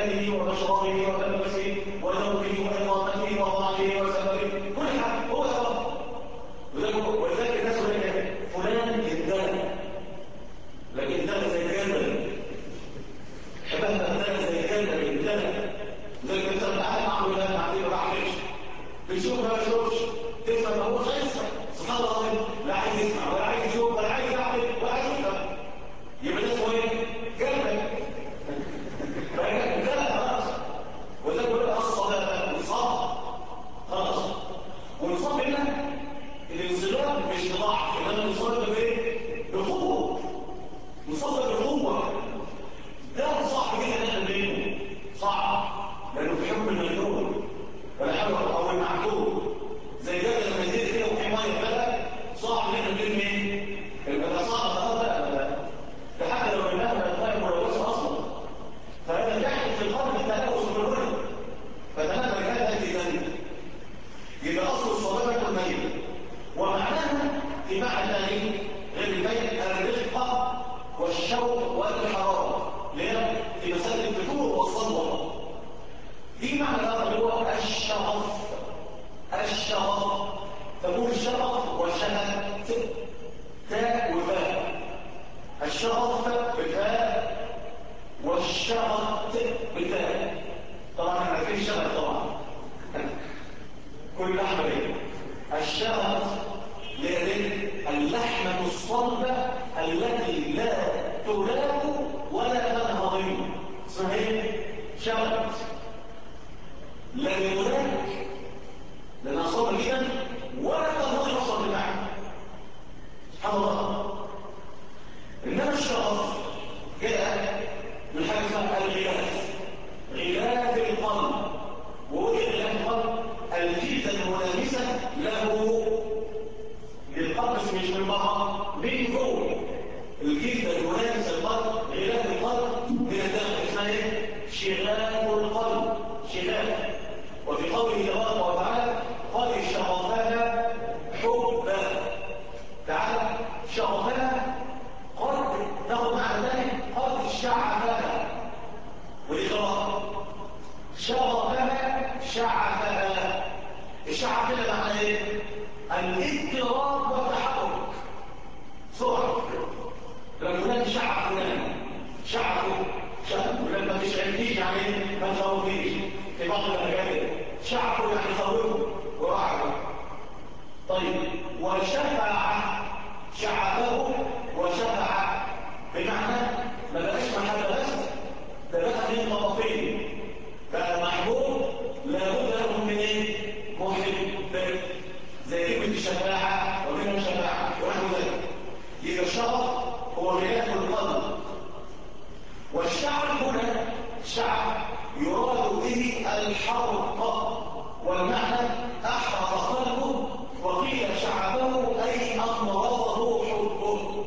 مأكله ومشربه وملبسه ونومه وإقامته وطعامه وسفره، كل حاجة هو يقرأ. ولذلك الناس يقول لك فلان يدلع، لكن يدلع زي الجبل، شبهنا يدلع زي الجبل يدلع. زي ما انت قاعد مع فلان مع فلان ما عملش، بيشوف ما بيشوفش، تسمع ما هوش هيسمع، سبحان الله، لا عايز يسمع ولا عايز يشوف ولا عايز يعمل ولا عايز يفهم، يبقى ده اسمه ايه؟ جبل. فهي جبل خلاص. وده بيقول لك الصلاه والصلاه خلاص. والصلاه هنا الانصراف مش ضعف، انما الانصراف بايه؟ بقوه. انصراف بقوه. ده صعب جدا ان احنا نبينه، صعب لانه بيحب المجنون ولا حول او المعقول. زي جبل لما يزيد كده وفي ميه بلد، صعب ان احنا نبين ايه؟ يبقى صعب خلاص بقى. ده حتى لو الماء بقى الميه ملوثه اصلا، فهذا يحدث في القلب التلوث بالرؤيه، فتنبه هذا في ذلك. يبقى اصل الصلاه الميت، ومعناها في معنى ثاني غير البيت الرفقه والشوق والحراره، لان في مساله الفتور والصلوه دي معنى اخر هو الشغف. الشغف تقول شغف وشهد، تاء وفاء. الشغف بالفاء والشغف بالفاء. طبعا احنا عارفين الشغف طبعا كل لحمه ايه؟ الشغف اللحمه الصلبه التي لا تلاك ولا تنهضم، اسمها ايه؟ شغف. لا يلاك لانها صلبه جدا ولا تنهضم اصلا بتاعها، سبحان الله. انما الشغف جاء من حاجه اسمها الغلاف، غلاف القلب. ووجد غلاف القلب الجلد الملامسه له للقلب، مش من بره، من جوه. الجلد الملامس القلب، غلاف القلب من الداخل، اسمها ايه؟ شغاف القلب، شغاف. وفي قوله تبارك وتعالى قد شغفها حبا، تعالى شغفها قد تاخد معنى ثاني، قد شعفها. ودي قراءه شغفها شعفها. الشعف كده معناه ايه؟ الاضطراب والتحرك، سرعه. لما فلان شعف فلان، شعفه ولما تشعرنيش يعني ما تخوفنيش في بعض الاحيان، شعفه يعني خوفه ورعبه. طيب وشفع، شعبه وشفع بمعنى ما بقاش محبه بس، ده بقى من طرفين، بقى محبوب لابد له من ايه؟ محب، زي كلمه الشفاعه ومنها الشفاعه ونحو ذلك. يبقى الشرف هو غلاف القلب. والشعب هنا الشعب يراد به الحرق، والمعنى احرق قلبه، وقيل شعبه اي امرضه حبه.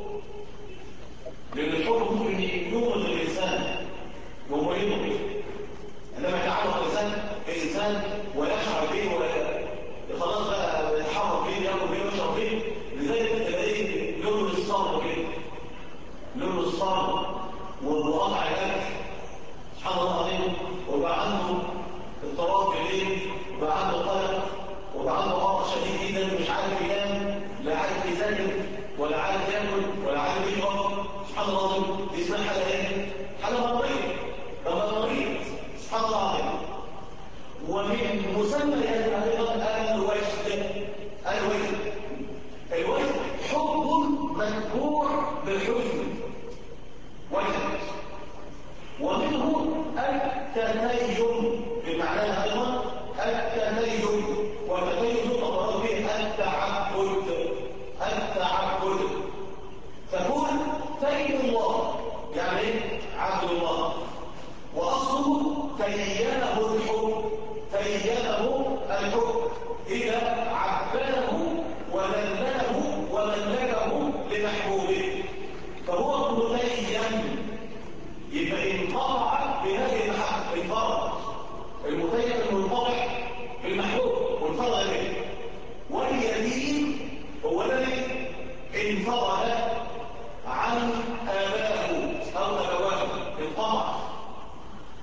لان الحب ممكن ينقذ الانسان ومريضه، عندما يتعرض الانسان ويشعر به خلاص بقى يتحرك به، ياكل به ويشرب به، لذلك تلاقيه لون الصبر كده، لون الصبر وقطع الاكل، سبحان الله العظيم. وبقى عنده اضطراب في الليل، وبقى عنده قلق، وبقى عنده عطش شديد جدا، مش عارف ينام، لا عارف يذاكر ولا عارف ياكل ولا عارف يشرب، سبحان الله العظيم. دي اسمها حاله ايه؟ حاله مرضيه، ده مريض، سبحان الله العظيم. ومن مسميات ايضا الوجد. الوجد حب مذكور بالحزن، وجد. ومنه التنيم بمعناها ايضا التنيم، والتنيم يطلق به التعبد. تكون تيم الله يعني ايه؟ عبد الله. واصله تيمه الحب اذا عبده وذلله وملكه لمحبوبه، فهو متيم. يبقى انقطع بهذه المحبه، انفرد. المتيم المنقطع بالمحبوب وانفرد به. واليتيم هو الذي انفرد عن اباه او ابواه، انقطع.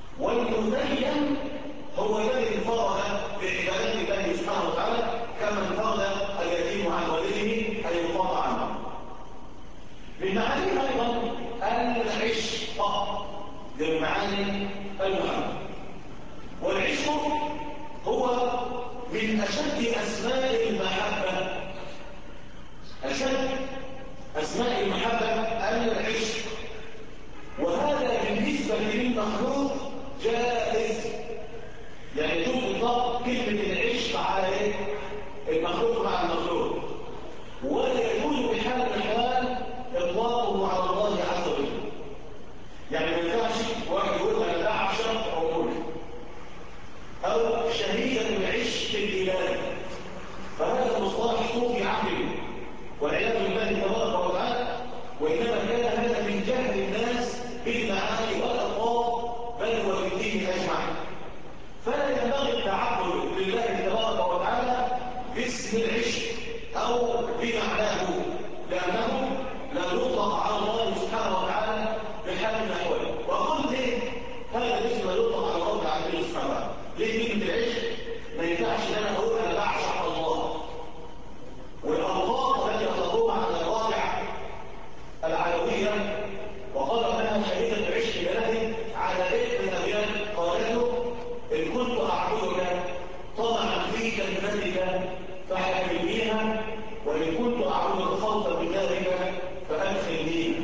والمزين هو الذي انفرد بعبادة الله سبحانه وتعالى كما انفرد اليتيم عن والده أن يقاطع عنه. من معانيه أيضا العشق، من معاني المحبة. والعشق هو من أشد أسماء المحبة. أشد أسماء المحبة العشق، وهذا بالنسبة للمخلوق جائز. يعني يطلق كلمة العشق على المخلوق مع المخلوق، ولا يجوز بحال من الأحوال إطلاقه على الله عز وجل. يعني ما ينفعش واحد يقول أنا بعشق عمري أو شهيدا بعشق الإله، فهذا المصطلح صوفي عقلي والعياذ بالله تبارك وتعالى، وإنما كان هذا من جهل الناس بالمعاني والألفاظ بل وبالدين أجمعين. فلا ينبغي التعبد لله تبارك وتعالى باسم العشق أو بمعناه، لأنه لا يطلق على الله سبحانه وتعالى بحال من الأحوال. وقلت هذا الاسم لا يطلق على رب العالمين سبحانه وتعالى. ليه كلمة العشق؟ ما ينفعش ان انا اقول انا بعشق الله، والالفاظ التي اطلقوها على الواقع العلويه وقال انها شهيده بعشق اله على بيت من ابيات قالته ان كنت اعبدك طمعا في جنتك فحملنيها، وان كنت اعبدك خوفا من نارك فادخلنيها.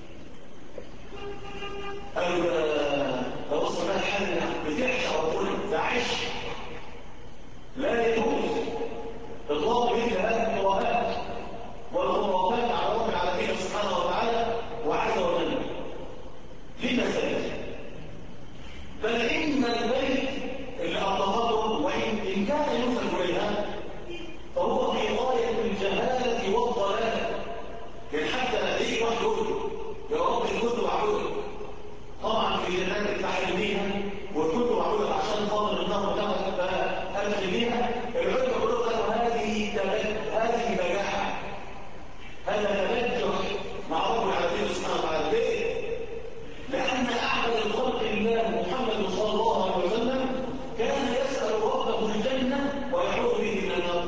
لو وصلنا الحل بتعشق وتقول ده عشق، لا يجوز اطلاق مثل هذه الطلبات والخرافات على رب العالمين سبحانه وتعالى وعز وجل. لماذا؟ بل ان البيت اللي اطلقته وان كان ينسب اليها فهو في غايه الجهاله والضلال. يعني حتى لديه واحد يقول يا رب ان كنت بعبدك طبعا في جناتك تحرميها، وكنت معبودك عشان خاطر النار بتاعتك فأدخليها. العلماء يقولوا هذه بجاحة، هذا تبجح مع رب العالمين سبحانه وتعالى. ليه؟ لأن أحد الخلق الله محمد صلى الله عليه وسلم كان يسأل ربه الجنة ويعوذ به من النار.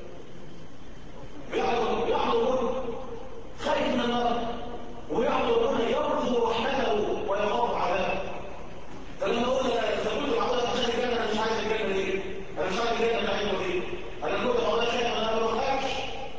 يعظم خير من النار، ويعظم يرجو رحمته ويخاف عذابه. فلما اقول اذا كنت معقوله عشان الجنه انا مش عايز الجنه دي، انا مش عايز الجنه اللي عايزها دي، انا كنت معقوله شايف انا ما بخافش.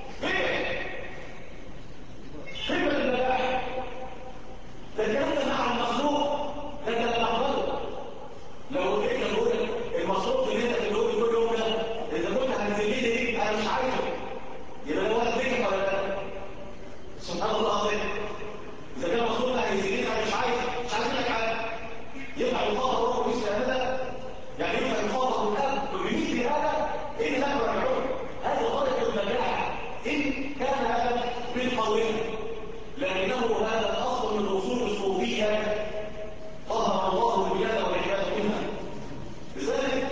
فين البلاح؟ ده الكلام ده مع المخلوق، ده انت بتحضره. لو انت تقول المصروف اللي انت بتقول كل يوم ده اذا كنت هتزيد لي انا مش عايزه، يبقى ده ولا فكره ولا لا؟ سبحان الله العظيم. إذا كان مصروف هيزيد انا مش عايز لك حاجه. ينفع يخاطب ربه مثل هذا؟ يعني ينفع يخاطب الاب بمثل هذا؟ ان لم يرجعون هذا غايه المجاعه ان كان هذا بالقولين، لكنه هذا الاصل من اصول الصوفيه طهر الله البلاد والعباد منها. لذلك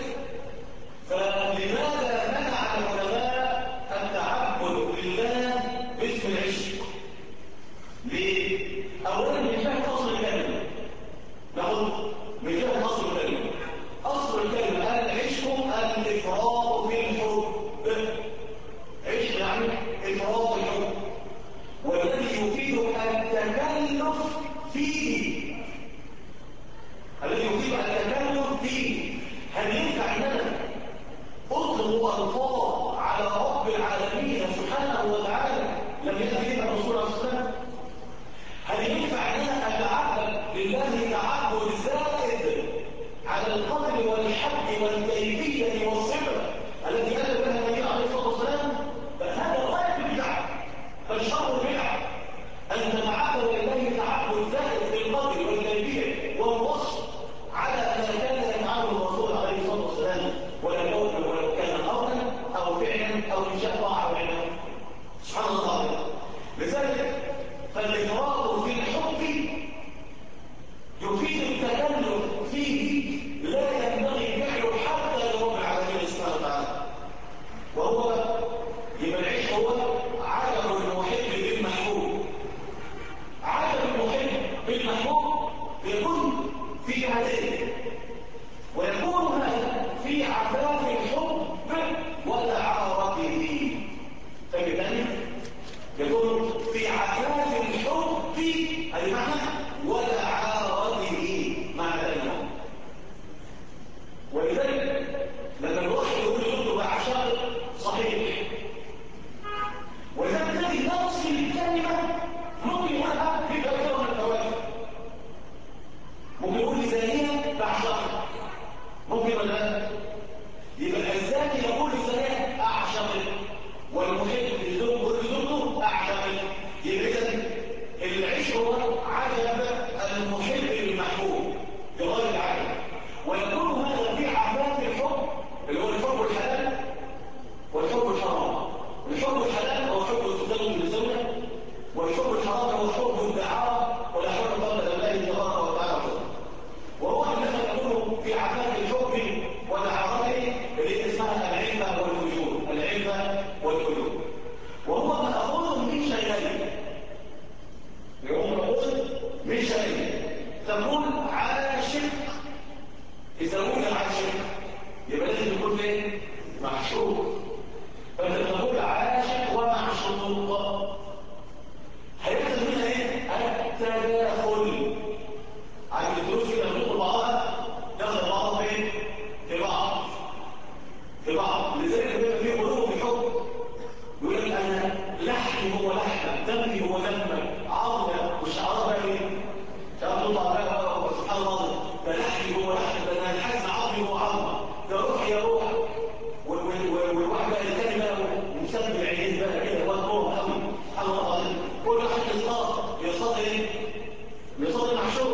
فلماذا منع العلماء التعبد لله باسم العشق؟ ليه؟ اولا من جهه اصل الكلمه، نقول من جهه اصل الكلمه. اصل الكلمه العشق الافراط في الحب. عشق يعني افراط الحب، والذي يفيد التكلف فيه. الذي يفيد التكلف فيه. هل ينفع ان انا اطلب الفاظ على رب العالمين سبحانه وتعالى لم يأتي بها الرسول عليه الصلاه والسلام؟ هل ينفع ان انا اتعبد لله تعبد زائد على القدر والحد والكيفيه والصفه التي اتى بها النبي عليه الصلاه والسلام؟ فهذا غايه البدع، بل شر البدع ان تتعبد لله تعبد زائد بالقدر والكيفيه والوصف على ما كان يفعله الرسول عليه الصلاه والسلام، ولو كان قولا او فعلا او انشاء طاعه او علم. سبحان الله. لذلك فالإفراط في الحب يفيد التكلف فيه، لا ينبغي فعله حتى لرب العالمين سبحانه وتعالى. وهو يبقى العشق هو عجب المحب بالمحبوب. عجب المحب بالمحبوب يكون في هذين ممكن يقول لزانية بعشقك، ممكن ولا لا؟ يبقى الزاني يقول لزانية أعشقك، والمحب لزوجته أعشقك. يبقى إذا العشق هو عجب المحب للمحبوب بغير العجب، ويكون هذا في عفاف الحب اللي هو الحب الحلال والحب الحرام. الحب الحلال هو حب الزوج للزوجة، والحب الحرام هو حب الدعارة ولا حب قبل الله تبارك وتعالى. وهو انما يكون في عفاف الحب ودعارته اللي اسمها العلم والفجور، العلم والفجور، وهو مأخوذ من شيئين. يقوم مأخوذ من شيئين. تقول عاشق، إذا قلنا عاشق يبقى لازم يكون ايه؟ معشوق. فانت تقول عاشق ومعشوق، هيحصل منها ايه؟ التداخل. عند الدروس كده بنقول بعضها دخل بعضها فين؟ في بعض في بعض. لذلك بيبقى فيه قلوب الحب، يقول لك انا لحمي هو لحمك، دمي هو دمك، عظمي والشعراء بقى ايه؟ شعراء تطلع بقى سبحان الله، ده لحمي هو لحمك، ده انا الحزن عظمي هو عظمك، ده روحي يا روحك. والواحد بقى الثاني بقى مسبب العينين بقى كده هو النور قوي سبحان الله العظيم. كل واحد يصطاد ايه؟ يصطاد المعشوق.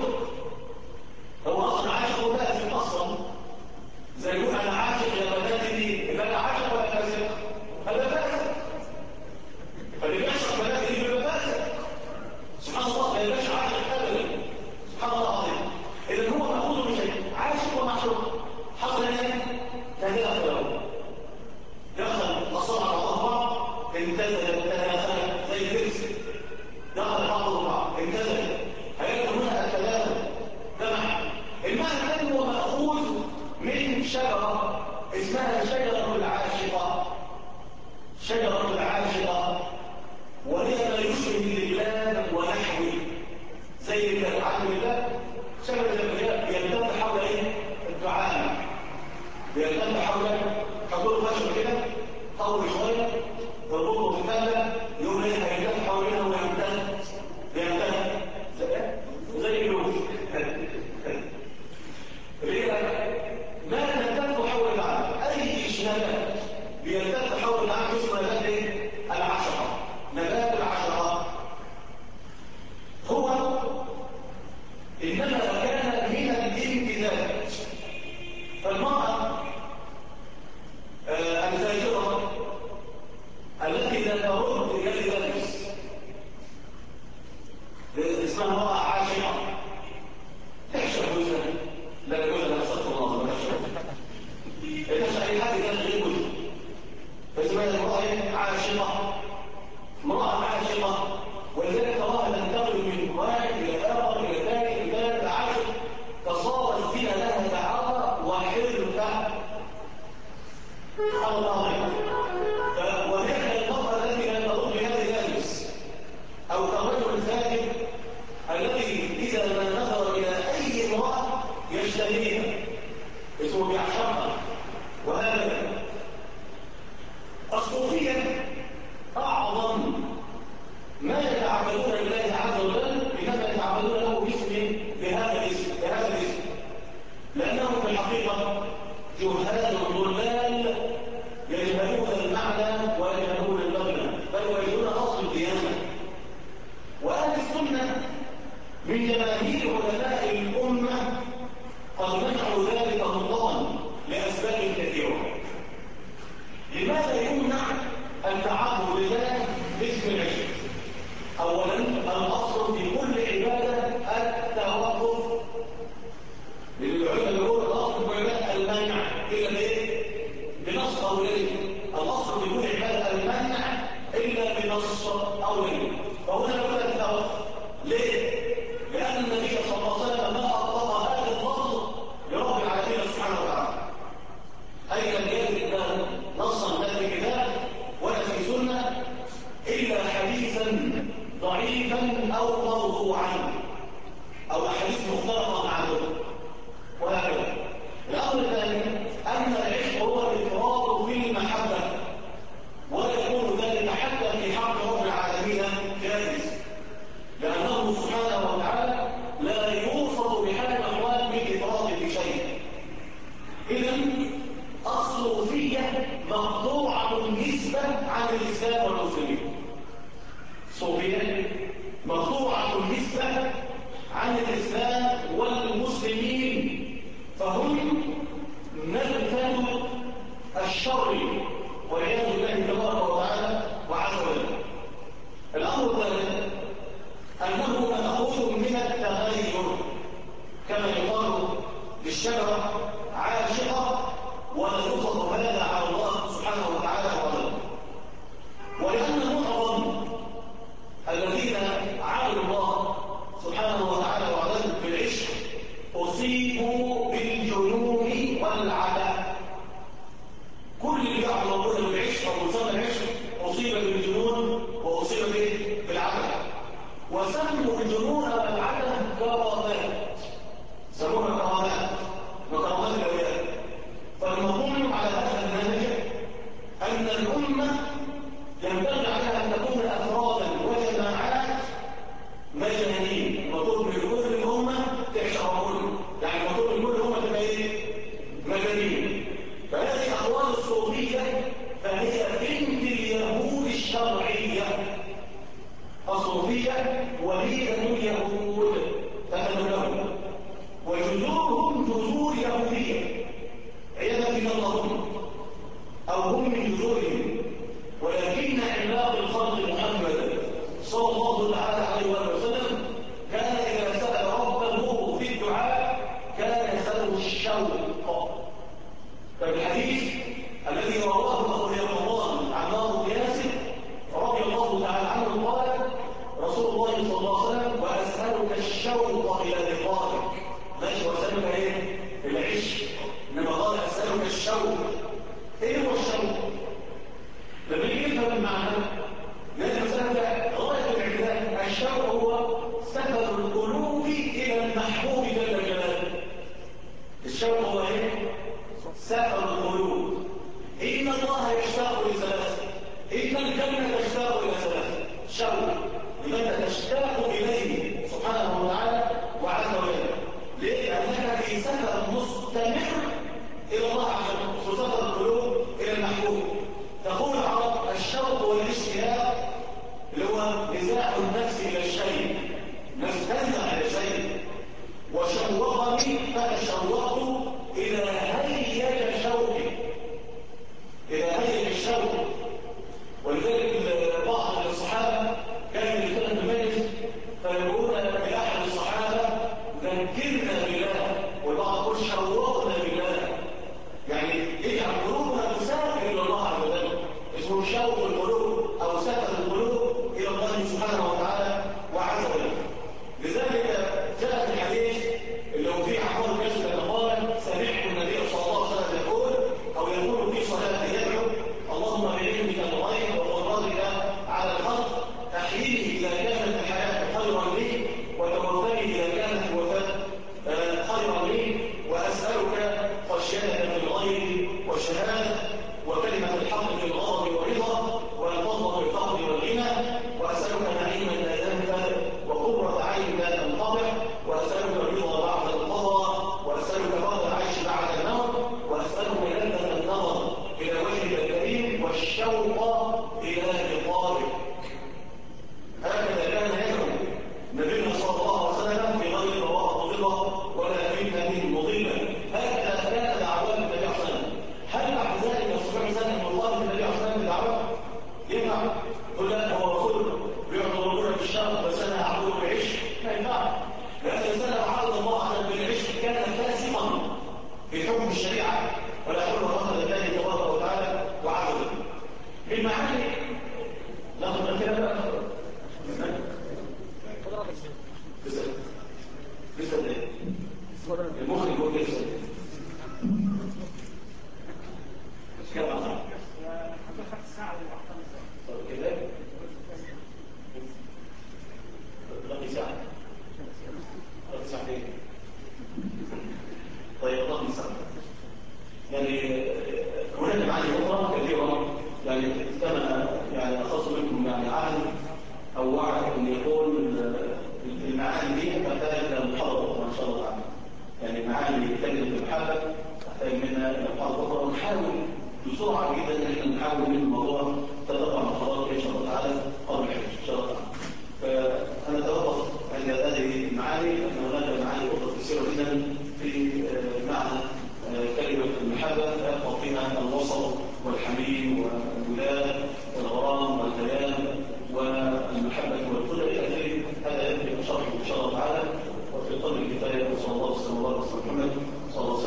هو اصلا عاشق وفاسق اصلا، زي يقول انا عاشق يا بناتي دي، يبقى انا عاشق ولا فاسق؟ هذا فاسق. فاللي بيعشق بناتي دي بيبقى فاسق سبحان الله، ما يبقاش عاشق ابدا سبحان الله العظيم. اذا هو مأخوذ من شيء، عاشق ومعشوق. حصل ايه؟ تداخل، دخل أصابع بعض امتزجت تداخلت زي الكرس، دخل بعضهم بعض امتزجت، هيكون هنا التداخل. ده معنى. المعنى الثاني هو مأخوذ من شجرة اسمها شجرة العاشقة. شجرة العاشقة وهي ما يشبه البلاد ونحوه، زي عدم الله. شجرة البلاد يلتف حول ايه؟ الدعاء، يلتف حول حضور خشب كده، طول شويه تربطه في الثلاجه، يوم ايه هيلتف حواليها ويمتد زي الجلوس. ليه؟ ما تلتف حول العالم، اي نبات بيلتف حول العالم اسمه نبات ايه؟ العشره، نبات العشره. هو انما كان من الامتداد. فالمرأة الزاجرة التي لا ترد يد لبس اسمها امرأة عاشقة، تحشر جوزها، لا جوزها استغفر الله ما تحشر اي حد كان غير جوزها، فاسمها امرأة عاشقة. امرأة عاشقة، ولذلك تراها تنتقل من واحد الى اخر الى ثاني الى ثالث عاشق، فصار الزنا لها تعاطى وحرفة. سبحان الله عليك. وهي المرأة التي لا ترد بهذا اللبس، او كالرجل الزاهد الذي اذا ما نظر الى اي امرأة يشتهيها اسمه بيعشقها. وهذا الصوفية اعظم ما يتعبدون لله عز وجل، انما يتعبدون له باسم، بهذا الاسم، لانهم في الحقيقة جهال ضلال يجهلون المعنى ويجهلون المبنى، بل ويجهلون اصل الديانه. واهل السنه من جماهير علماء الامه قد نشر الشجرة عاشقة، ولا يطلق هذا على الله سبحانه وتعالى وعلا. ولأن معظم الذين عبدوا الله سبحانه وتعالى وعلا في العشق أصيبوا بالجنون والعدم. كل اللي يعبد ربنا بالعشق أو يسمى العشق أصيب بالجنون وأصيب بالعدم. وسموا الجنون والعدم كرامات، سموها كرامات وكرامات الأولياء. فالمضمون على هذا النهج أن الأمة ينبغي عليها أن تكون أفرادا وجماعات مجانين. مطلوب من كل الأمة تعشقون، يعني مطلوب من كل الأمة تبقى إيه؟ مجانين. فهذه أقوال الصوفية فهي بنت اليهود الشرعية. الصوفية وليدة اليهود تتنبهوا، وجذورهم جذور يهودية عياذا بالله، أو هم من جذورهم. ولكن علاق الخلق محمد صلى الله تعالى عليه وسلم كان إذا سأل ربه في الدعاء كان يسأله الشوق. فالحديث الذي رواه أبو يقظان عمار بن ياسر رضي الله تعالى عنه قال رسول الله صلى الله عليه وسلم وأسألك الشوق إلى لقائك. ماشي، وأسألك إيه؟ العشق. إنما قال أسألك الشوق. إيه هو الشوق؟ لما نيجي نفهم المعنى لأن المسألة غاية الإعلان. الشوق هو سفر القلوب إلى المحبوب جل جلاله. الشوق هو إيه؟ سفر القلوب. إن الله يشتاق لثلاثة، إن الجنة تشتاق إلى ثلاثة. شوق لماذا تشتاق إليه سبحانه وتعالى وعز وجل؟ ليه؟ لأنك في سفر مستمر إلى الله عز وجل، وسفر القلوب إلى المحبوب. تقول العرب الشوق والاشتياق اللي هو نزاع النفس إلى الشيء، نفس تنزع إلى شيء. وشوقني فتشوقت إلى هيج شوقي، إلى هيج الشوق. ولذلك بعض الصحابة كانوا يتكلموا بالمجلس فيقولون لأحد الصحابة ذكرنا بالله، والبعض يقول شوقنا بالله، يعني اجعل قلوبنا تسافر إلى الله عز وجل. اسمه شوق القلوب أو سفر القلوب إلى الله سبحانه وتعالى وعز وجل. لذلك جاء في الحديث اللي هو فيه عمار بن ياسر قال سمعت النبي صلى الله عليه وسلم يقول في صلاته يدعو اللهم بعلمك الغيب وقدرتك على الخلق احييني اذا كانت الحياه خيرا لي، وتوفني اذا كانت الوفاه خيرا لي، واسالك خشيتك في الغيب والشهاده، وكلمه الحق في الغضب والرضا، والفضل في الفقر والغنى، واسالك نعيما لا ينفد وقرة عين لا تنقطع، واسالك الرضا بعد القضاء، واسالك فضل العيش بعد الموت، واسالك لذة النظر الى وجهك الكريم والشوق الى لقائك. هكذا كان يدعو نبينا صلى الله عليه وسلم في غير رواء مضلة ولا فتنة مضلة. هكذا كان دعوات النبي صلى الله عليه وسلم. هل بعد ذلك يستطيع انسان والله النبي صلى الله عليه وسلم بدعوه؟ ينفع؟ يقول لا هو رسول بيعبد ربنا بالشرق بس انا اعبده بالعشق؟ ما ينفع. لان الانسان لو عبد الله عز وجل بالعشق كان فاسقا في حكم الشريعه، ولا حول ولا قوه الا بالله تبارك وتعالى وعز وجل. بالمعاني ناخذ الكلام بقى. لسه ايه؟ المخرج هو لسه مش كده عظيم كده باقي ساعة ساعتين. طيب باقي ساعة. يعني هناك معاني أخرى كثيرة، يعني كما يعني أخص منكم يعني عهد أو وعد أن يكون المعاني دي تحتاج إلى محاضرة أخرى إن شاء الله تعالى. يعني معاني كلمة المحبة تحتاج منا إلى محاضرة أخرى، ونحاول بسرعة جدا ان احنا نحاول من الموضوع تتبع محاضرات ان شاء الله تعالى قبل الحج ان شاء الله تعالى. فانا اتوقف عند هذه المعاني، لان هناك معاني اخرى كثيره جدا في معنى كلمه المحبه يبقى فيها الوصل والحميم والولاء والغرام والكلام والمحبه والقدره الى اخره. هذا يمكن شرحه ان شاء الله تعالى وفي قلب الكتاب. وصلى الله وسلم وبارك على محمد صلى الله عليه وسلم.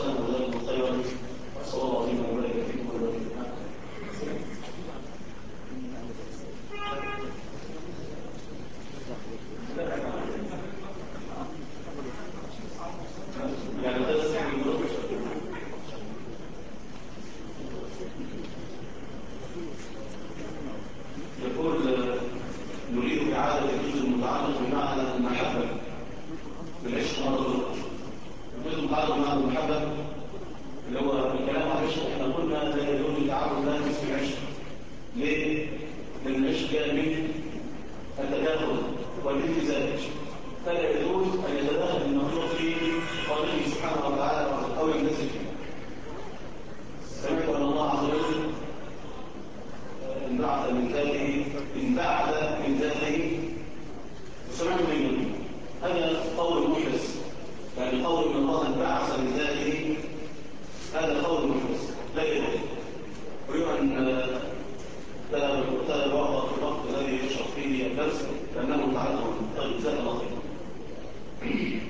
بعض المعنى المحبة اللي هو الكلام عن العشق. احنا قلنا لا يجوز التعامل لا في العشق. ليه؟ لأن العشق جاء من التداخل والامتزاج، فلا يجوز أن يتداخل المخلوق في خالقه سبحانه وتعالى أو ينزل فيه. سمعت أن الله عز وجل انبعث من ذاته وسمعت منه. هذا قول محدث، يعني قول ان الله انبعث من ذاته، هذا قول محدث لا يجوز. أريد أن تلا الوقت في الوقت الذي يشرح فيه الدرس لأنه متعلق بالجزاء الله خيرا.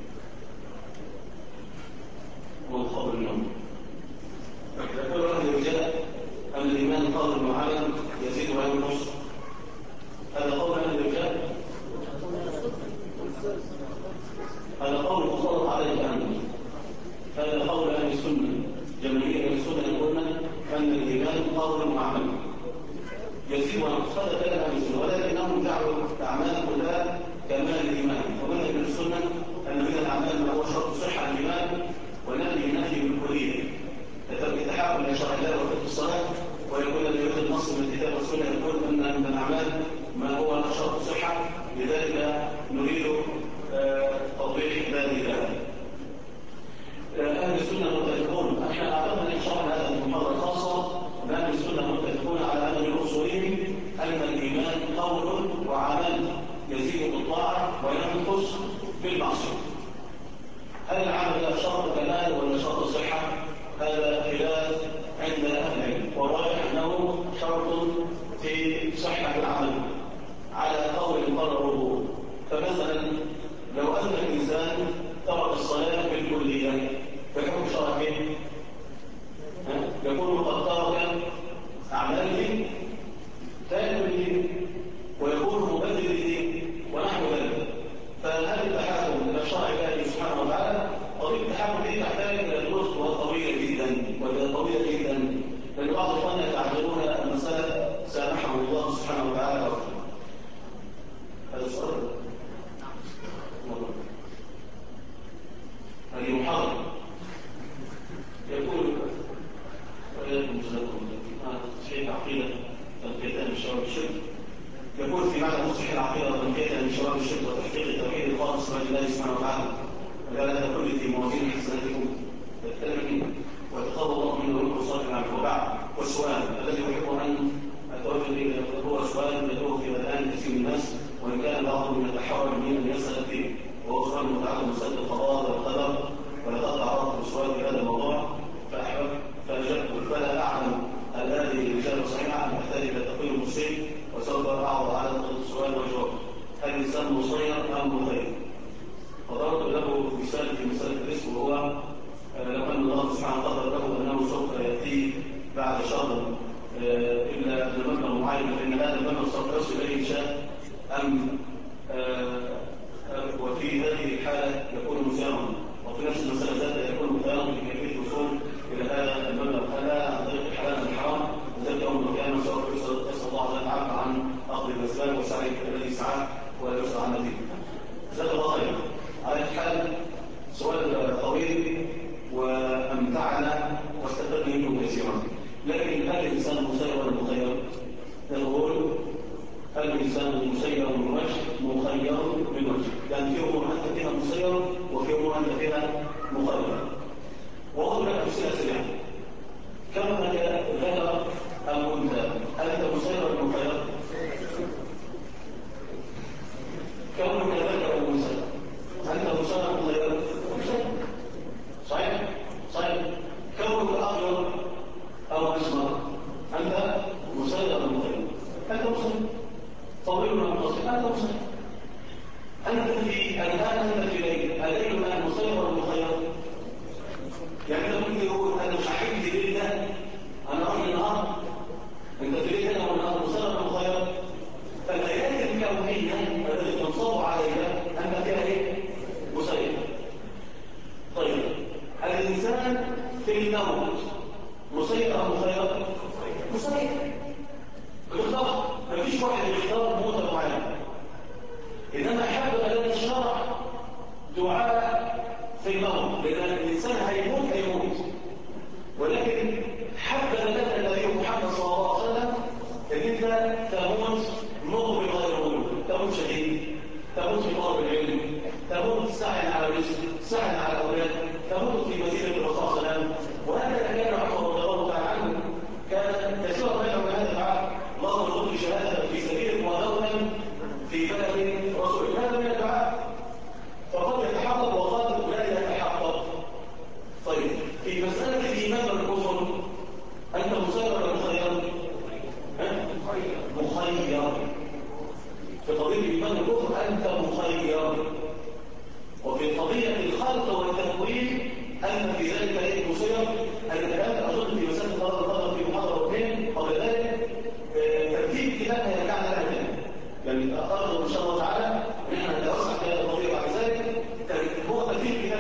والخبر النوم يقول أهل الرجال أن الإيمان قول وعمل يزيد وينقص. هذا قول أهل الرجال، هذا قول مصطلح عليه الآن. هذا قول أهل السنة، جماهير أهل السنة يقولون أن الإيمان قول وعمل يزيد وينقص. هذا كلام أهل السنة، ولكنهم جعلوا الأعمال كلها كمال الإيمان. ومنهج من السنة أن من الأعمال ما هو شرط صحة الإيمان ونفي بالكلية، يتحاكم إلى شرع الله وفقه الصلاة، ويقول الذي يريد النص من الكتاب والسنة يقول أن من الأعمال ما هو شرط صحة، لذلك نريد توضيح ذلك. أهل السنة متفقون، احنا أعتقد إن شرحنا هذا في المحاضرة الخاصة، أن أهل السنة متفقون على أن من أصولهم أن الإيمان قول وعمل يزيد بالطاعة وينقص بالمعصية. هل العمل شرط كمال ولا شرط صحة؟ هذا خلاف عند أهل العلم، والراجح أنه شرط في صحة العمل على قول قرره. فمثلا لو أن الإنسان ترك الصلاة بالكلية فيكون شرعه يكون قد ترك أعماله ثاني ويكون مبدل الدين ونحو ذلك. فهل التحاكم إلى شرع الله سبحانه وتعالى؟ قضية التحاكم دي تحتاج إلى دروس طويلة جدا وطويلة جدا، لأن بعض الإخوان يتعجبون المسألة سامحه الله سبحانه وتعالى. هذا السؤال هذه محاضرة يقول تصحيح العقيدة تنقيتها من شباب الشرك. يقول في معنى تصحيح العقيدة تنقيتها من شباب الشرك وتحقيق التوحيد الخالص لله سبحانه وتعالى، قال هذا كل في موازين حسناتكم تتكلم ويتقبل الله منه ويقول صالح العمل. وبعد والسؤال الذي يحب أن أتوجه إليه هو سؤال يدور في أذهان كثير من الناس، وإن كان بعضهم يتحرج من أن يسأل فيه، وهو سؤال متعلق بمسألة القضاء والقدر، ولقد تعرضت للسؤال في هذا الموضوع فأجبت فلا أعلم هل هذه الإجابة صحيحة أم أحتاج إلى تقويم المسلم، وسوف أعرض على السؤال والجواب. هل الإنسان مصير أم مخير؟ فضربت له مثال في مسألة الرزق، وهو لو أن الله سبحانه قدر له أنه سوف يأتي بعد شهر إلا بمبلغ معين، فإن هذا المبلغ سوف يصل إليه إن شاء أم وفي هذه الحالة يكون مسيرا، وفي نفس المسألة ذاتها يكون مخيرا في كيفية الوصول إلى هذا المبلغ، هذا عن طريق الحلال الحرام، وذلك يوم القيامة سوف يسأل الله عز وجل عن أخذ الأسباب وسعي الذي سعى ولا يسأل عن نتيجة. جزاك الله خير. على الحال سؤال طويل وأمتعنا واستفدنا منه كثيرا، لكن هل الإنسان مسير ولا مخير؟ نقول الإنسان مسير من وجه مخير من وجه، يعني في أمور أنت فيها مسير وفي أمور أنت فيها مخير. وأقول لك أمثلة سريعة. كم هناك ذكر أم أنثى؟ هل أنت مسير ولا مخير؟ كم هناك ذكر أم أنثى؟ هل أنت مسير ولا مخير؟ صحيح؟ صحيح. كونك أبيض أو أسمر أنت مسير ولا مخير؟ أنت مسير. طويل ولا قصير؟ أنت مسير. أنت في الآن في ليل، الليل الآن مسير ولا مخير؟ يعني أنت ممكن تقول أنا مش عاجبني الليل ده، أنا أروح النهار. أنت في ليل هنا والنهار مسير ولا مخير؟ فالآيات الكونية التي تنصب عليها أنت فيها إيه؟ مسير. طيب الإنسان في الموت مسير أو مخير؟ مسير. بالاختار مفيش واحد يختار موت معين، إنما حب لنا الشرع دعاء في الموت، لأن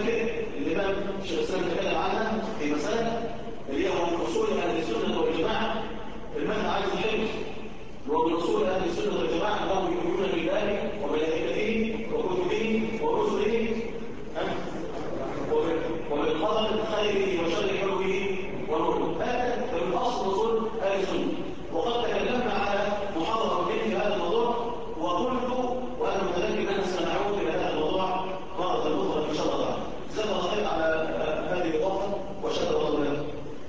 كده الإمام شيخ الإسلام تكلم عنها في مسألة اللي هي من أصول أهل السنة والجماعة. المعنى عايز الحفظ ومن أصول أهل السنة والجماعة أنهم يؤمنون بالله وملائكته وكتبه ورسله وبالقدر خيره وشر حلوه ونوره. هذا من أصل أصول أهل السنة. وقد تكلمنا على محاضرة في هذا الموضوع وقلت وأنا متذكر أننا سنعود إلى هذا الموضوع مرة أخرى إن شاء الله. جزاك الله خير على هذه الإضافة وشكر الله لك.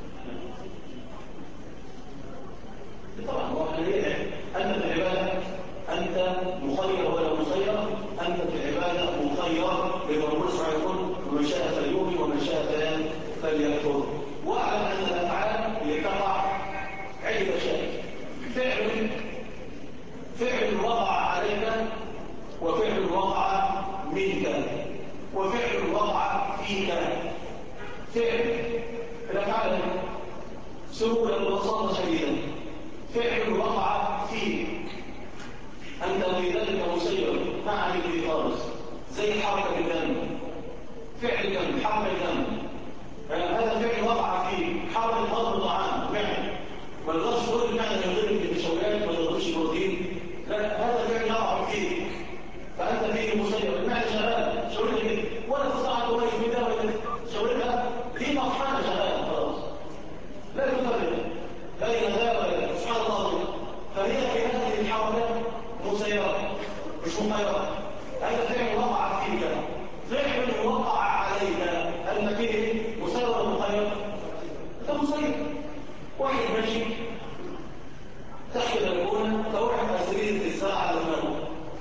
طبعا هو أنت في العبادة أنت مخير ولا مسير؟ أنت في العبادة مخير بما نصر يكون ومن شاء فليؤمن ومن شاء فليكفر. واعلم أن الأفعال اللي تقع عدة أشياء. فعل وقع عليك وفعل وقع منك وفعل وقع فيك. فعل الأفعال سهولا وبساطة شديدا. فعل وقع فيك أنت في ذلك مسير ما عليك في خالص، زي حركة الدم. فعل دم حركة الدم هذا فعل وقع فيك. حركة هضم الطعام فعل ما تقدرش تقول المعنى يضرب بالنشويات ما تقدرش بروتين، لا هذا فعل يقع فيك فأنت فيه مسير. المعنى شغال شاورها كده ولا تستطيع تقول في ده ولا شاورها دي مطحنة شغالة خلاص لا تفرق بين ده ولا سبحان الله. فهي في هذه الحركة مسيرة مش مخيرة. هذا فعل وقع فيك. فعل وقع عليك أنت فيه مسير ولا مخير؟ أنت مسير. واحد ماشي تحت البلكونه فوقع على سرير الساعه على دماغه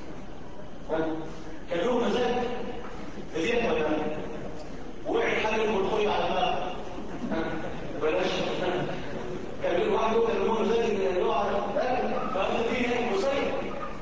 كان له مزاج بديت ولا وقع حاجه الملقيه على دماغه بلاش كان له واحد كان له مزاج يقع فانت فيه مسير.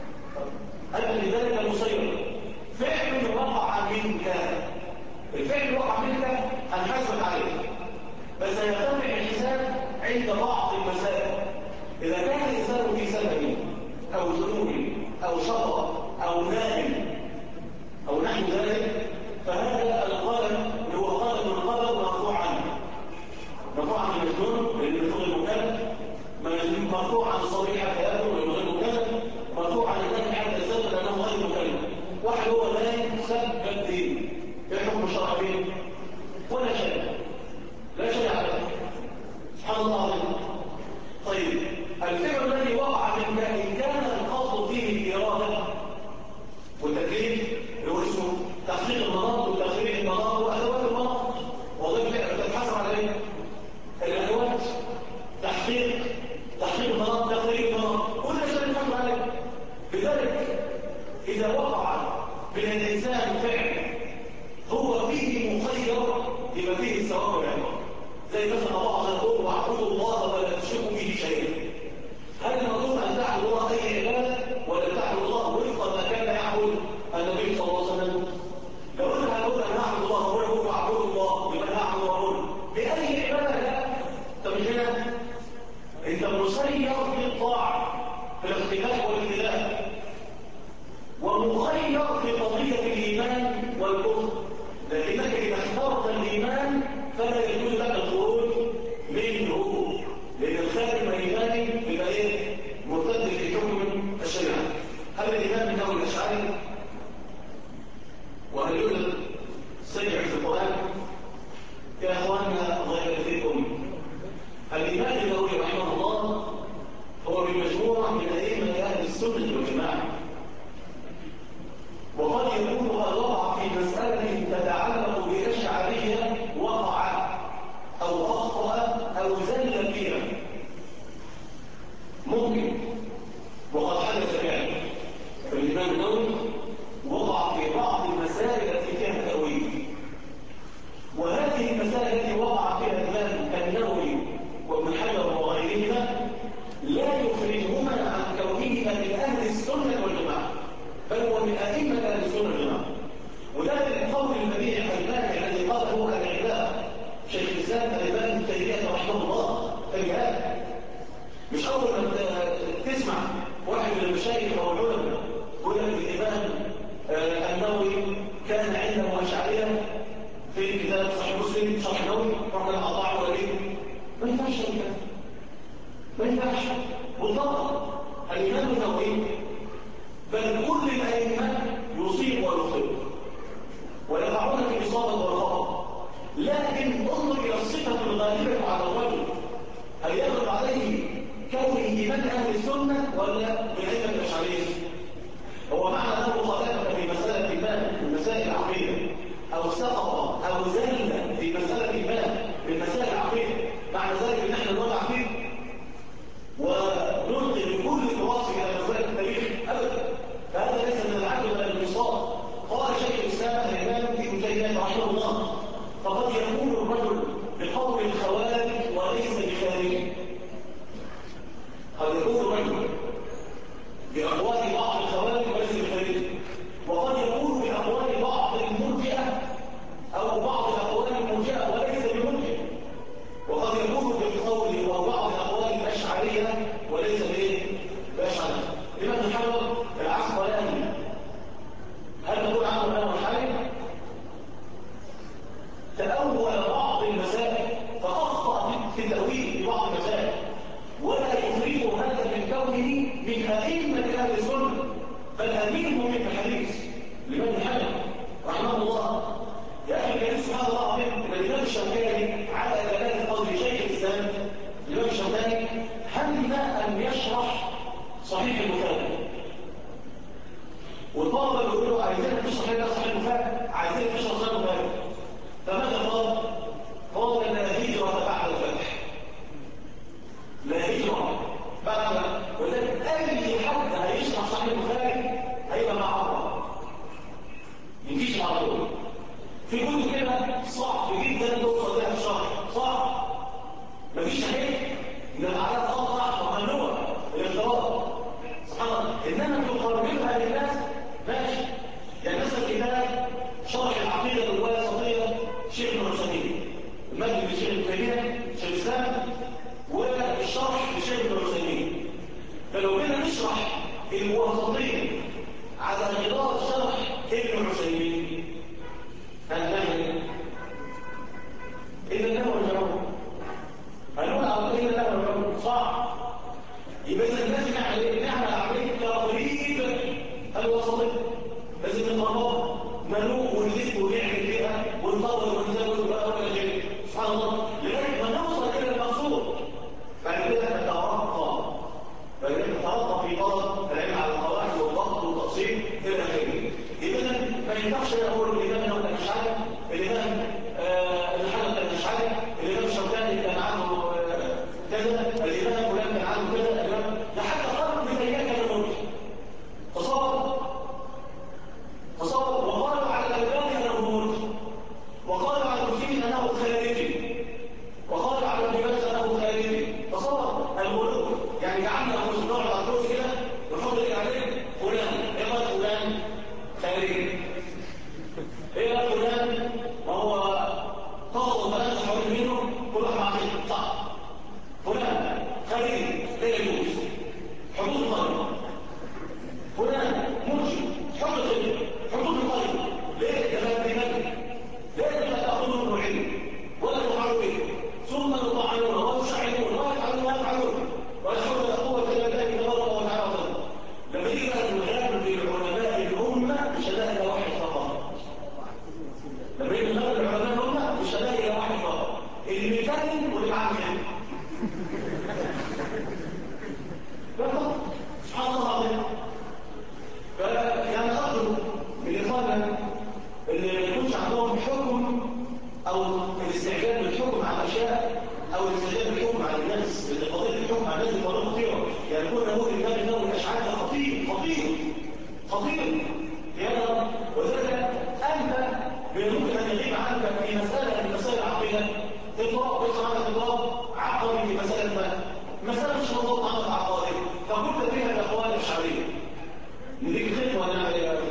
انت لذلك المسير. فعل وقع منك. الفعل وقع منك هنحاسبك عليه بس هيتم الحساب عند بعض المسائل. إذا كان الإنسان في سبب أو ذنوب أو شطر أو نائم أو نحو ذلك فهذا القلم اللي هو قلم القدر مرفوع عنه. مرفوع عن المجنون لأن المفروض المكلف، مرفوع عن الصريح حياته لأنه غير مكلف، مرفوع عن النائم حتى السبب لأنه غير مكلف. واحد هو نائم سب الدين يحكم الشرع به ولا شيء لا شيء عليه سبحان الله العظيم. طيب الفعل الذي وقع منك إن كان القصد فيه الإرادة والتكليف اللي هو اسمه تحقيق المناط وتخريج المناط وأدوات المناط وظيفة تتحسب عليه الأدوات تحقيق المناط تخريج المناط كل شيء تتحسب عليه. لذلك إذا وقع من الإنسان فعل هو فيه مخير يبقى فيه الثواب والعقاب. زي مثلا الله يقول واعبدوا الله ولا تشركوا به شيئا. هل المطلوب ان تعبد الله اي عباده ولا تعبد الله وفق ما كان يعبد النبي صلى الله عليه وسلم؟ لو انت هتقول ان نعبد الله ويقول واعبدوا الله يبقى نعبد واقول باي عباده لا. طب هنا انت مسير بالطاعه في الاختلاف والاختلاف ومخير في قضيه الايمان والكفر. لكنك اذا اخترت الايمان فلا يجوز لك الخروج منه لان الخارج من الايمان بيبقى ايه؟ مرتد في حكم الشريعه. هل الايمان من اول الاشعري؟ وهل يوجد سجع في القران؟ يا اخواننا الله يبارك فيكم الإمام النووي رحمه الله هو بمجموعة من أئمة أهل السنة والجماعة وقد يكون قد وقع في مسألة تتعلق بأشعرية وقع أو أخطأ أو زل فيها ممكن وقد حدث فعلا. فالإمام النووي وقع في بعض المسائل التي فيها تأويل وهذه المسائل التي وقع فيها الإمام النووي وابن حجر وغيرهما لا يخرجهما عن كونهما من أهل السنة والجماعة بل هو من أئمة أهل السنة والجماعة. وذلك القول البديع المانع الذي قاله الإعلام شيخ الإسلام الإمام ابن تيمية رحمه الله الجهاد مش أول ما تسمع واحد من المشايخ أو العلماء يقول لك الإمام النووي كان عنده أشعرية في كتاب صحيح مسلم شرح النووي رحنا القطاع ولا ايه؟ ما ينفعش الكلام، ما ينفعش. والله الإمام النووي بل كل الأئمة يصيب ويخطئ ويقعون في إصابة والخطأ، لكن انظر إلى الصفة الغالبة على الرجل، هل يغلب عليه كونه إيمان أهل السنة ولا من أئمة الأشعرية؟ هو معنى أنه خالفك في مسألة ما من مسائل العقيدة أو سقط أو زل في مسألة ما من مسائل العقيدة، معنى ذلك أن احنا نوضع فيه ونلقي بكل تراث إلى مسائل التاريخ أبدا، فهذا ليس من العدل ولا الانبساط. قال شيخ الإسلام الإمام ابن تيمية رحمه الله: فقد يكون الرجل بقول الخوارج وليس بخارج، قد يكون الرجل بأقوال بعض الخوارج وليس بخارج، وقد يكون بأقوال بعض المرجئة أو بعض أقوال المرجئة وليس بمرجئ، وقد يكون بالقول أو بعض أقوال الأشعرية وليس بأشعرية. الإمام محمد العسقلاني هل نقول عنه الآن والحالي؟ تأول بعض المسائل فأخطأ في التأويل في بعض المسائل، ولا يفرق هذا من كونه من أئمة أهل السنة، بل أمينهم من الحديث الإمام محمد رحمه الله. يا أخي الكريم سبحان الله العظيم، الإمام الشوكاني على دلالة قول شيخ الإسلام الإمام الشوكاني هم أن يشرح صحيح البخاري، والطلبة بيقولوا عايزين تشرح لنا صحيح البخاري، عايزين تشرح صحيح البخاري، فماذا قال؟ قال: لا هجرة بعد الفتح، لا هجرة بعد. ولكن أي حد هيشرح صحيح البخاري هيبقى مع الله، يجيش على طول. في كتب كده صعب جدا توصل لها الشرح، صعب، مفيش شيء من العادات أقطع وممنوع الاختلاط سبحان الله، إنما تقربها للناس ماشي. يعني مثلا كتاب شرح العقيدة الواسطية شيخ ابن عثيمين، المجد لشيخ ابن تيمية شيخ الإسلام، والشرح لشيخ ابن عثيمين. فلو بدنا نشرح الواسطية على غرار شرح ابن عثيمين هنعمل إذا له الجواب، هنقول على إذا له الجواب صعب. يبقى إذا لازم نعمل إيه؟ نعمل عملية تقريب الوسطية، لازم نقربها نلوم ونلف ونعمل فيها ونطور ونزود بقى ولا غيره سبحان الله، لغاية ما نوصل إلى المقصود. بعد كده نترقى، بعد كده نترقى في طلب العلم على القواعد والضبط والتقسيم إلى آخره. إذا ما ينفعش أقول الإمام الأشعري، الإمام الحنبلي الأشعري، الإمام الشوكاني كان عنده كذا، الإمام فلان كان عنده كذا، الإمام لحتى قالوا بتيمية كان مرجع. تصور وقالوا على الألباني أنه مرجع، وقالوا على المسلمين أنه خارجي، وقالوا على ابن باز أنه خارجي. تصور الملوك، يعني جعلنا أبو سلطان على الكرسي كده ونحط لك عليه فلان، إيه رأي فلان خارجي؟ إيه رأي فلان؟ وهو طاقة ثلاثة حوالين منه كل واحد مع فيه صح. فلان خارجي لا يجوز حدود الطريق، فلان مرجي حدود الطريق. ليه كلام بمجد؟ ليه لا تأخذوا منه علم ولا تفعلوا به، ثم يطعنون ويشعرون ويفعلون ولا حول ولا قوة إلا بالله تبارك وتعالى. لما يجي بقى نغامر بعلماء الأمة مش هنلاقي واحد فقط، لما يجي نغامر بعلماء الأمة مش هنلاقي واحد فقط، اللي بيتكلم واللي معاه كلمة. سبحان الله العظيم. فيعني أرجو من إخواننا اللي ما يكونش عندهم حكم أو الاستعجال بالحكم على الأشياء أو الاستعجال بالحكم على الناس، لأن قضية الحكم على الناس دي قضية خطيرة. يعني كنا نقول الإمام النووي الأشعري خطير في هذا، وذلك أنت ممكن أن يغيب عنك في مسألة من مسائل العقيدة إطلاق ليس عنك إطلاق عقدي في مسألة مش مضبوط عنك عقدي، فقلت فيها الأقوال الأشعرية نديك خطوة ولا نعمل إيه؟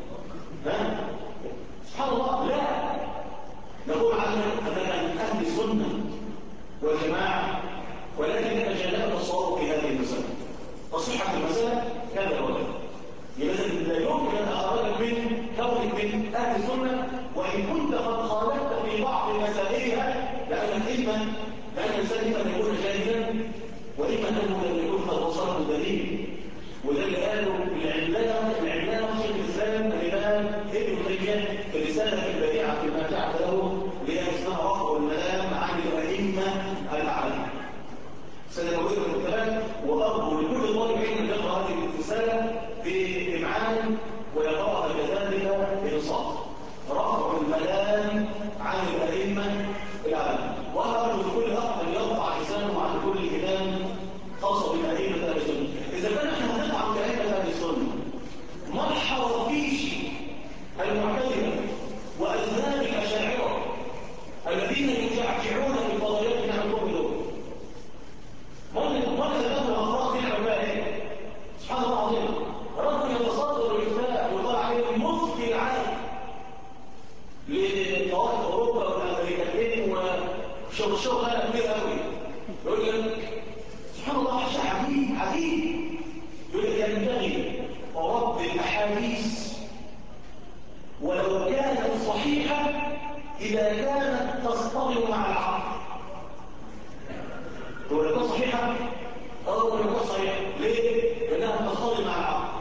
سبحان الله. لا نقول عنك أنك من أهل السنة والجماعة، ولكنك جلبت الصواب في هذه المسألة، تصحح المسألة كذا وكذا. يبقى لا يمكن أن أخرجك من كونك من أهل السنة وإن كنت قد خالفت في بعض مسائلها لأن الإنسان إما يكون جاهلا وإما أنه لم يكن قد وصله دليل. وده اللي قاله العلامة شيخ الإسلام الإمام ابن تيمية في رسالة البديعة فيما جعل له اللي هي اسمها رفع الملام عن الأئمة الأعلام. سنوير المكتبات وأرجو لكل طالب علم أن يقرأ هذه الرسالة بإمعان ويقرأها كذلك بإنصاف. رفع الملام عن الأئمة الأعلام. وأنا أرجو لكل أخ أن يرفع لسانه عن كل إمام خاصة بالأئمة أهل السنة. إذا كان احنا هنطلع من أئمة أهل السنة ما نحرفيش المعتزلة وأذهاب الأشاعرة الذين يجعجعون في فضائلتنا عن كل دول. ماذا لهم الأخلاق دي العلماء؟ سبحان الله العظيم. رجل يتصدر الإفتاء ويقال عليه المفتي العالم لطوائف أوروبا والأمريكتين وشغلانة كبيرة قوي. يقول لك سبحان الله شيء عجيب. يقول لك ينبغي رد الأحاديث ولو كانت صحيحة إذا كانت تصطدم مع العقل. هو لو كانت صحيحة أو لو كانت صحيحة ليه؟ لأنها تصطدم مع العقل.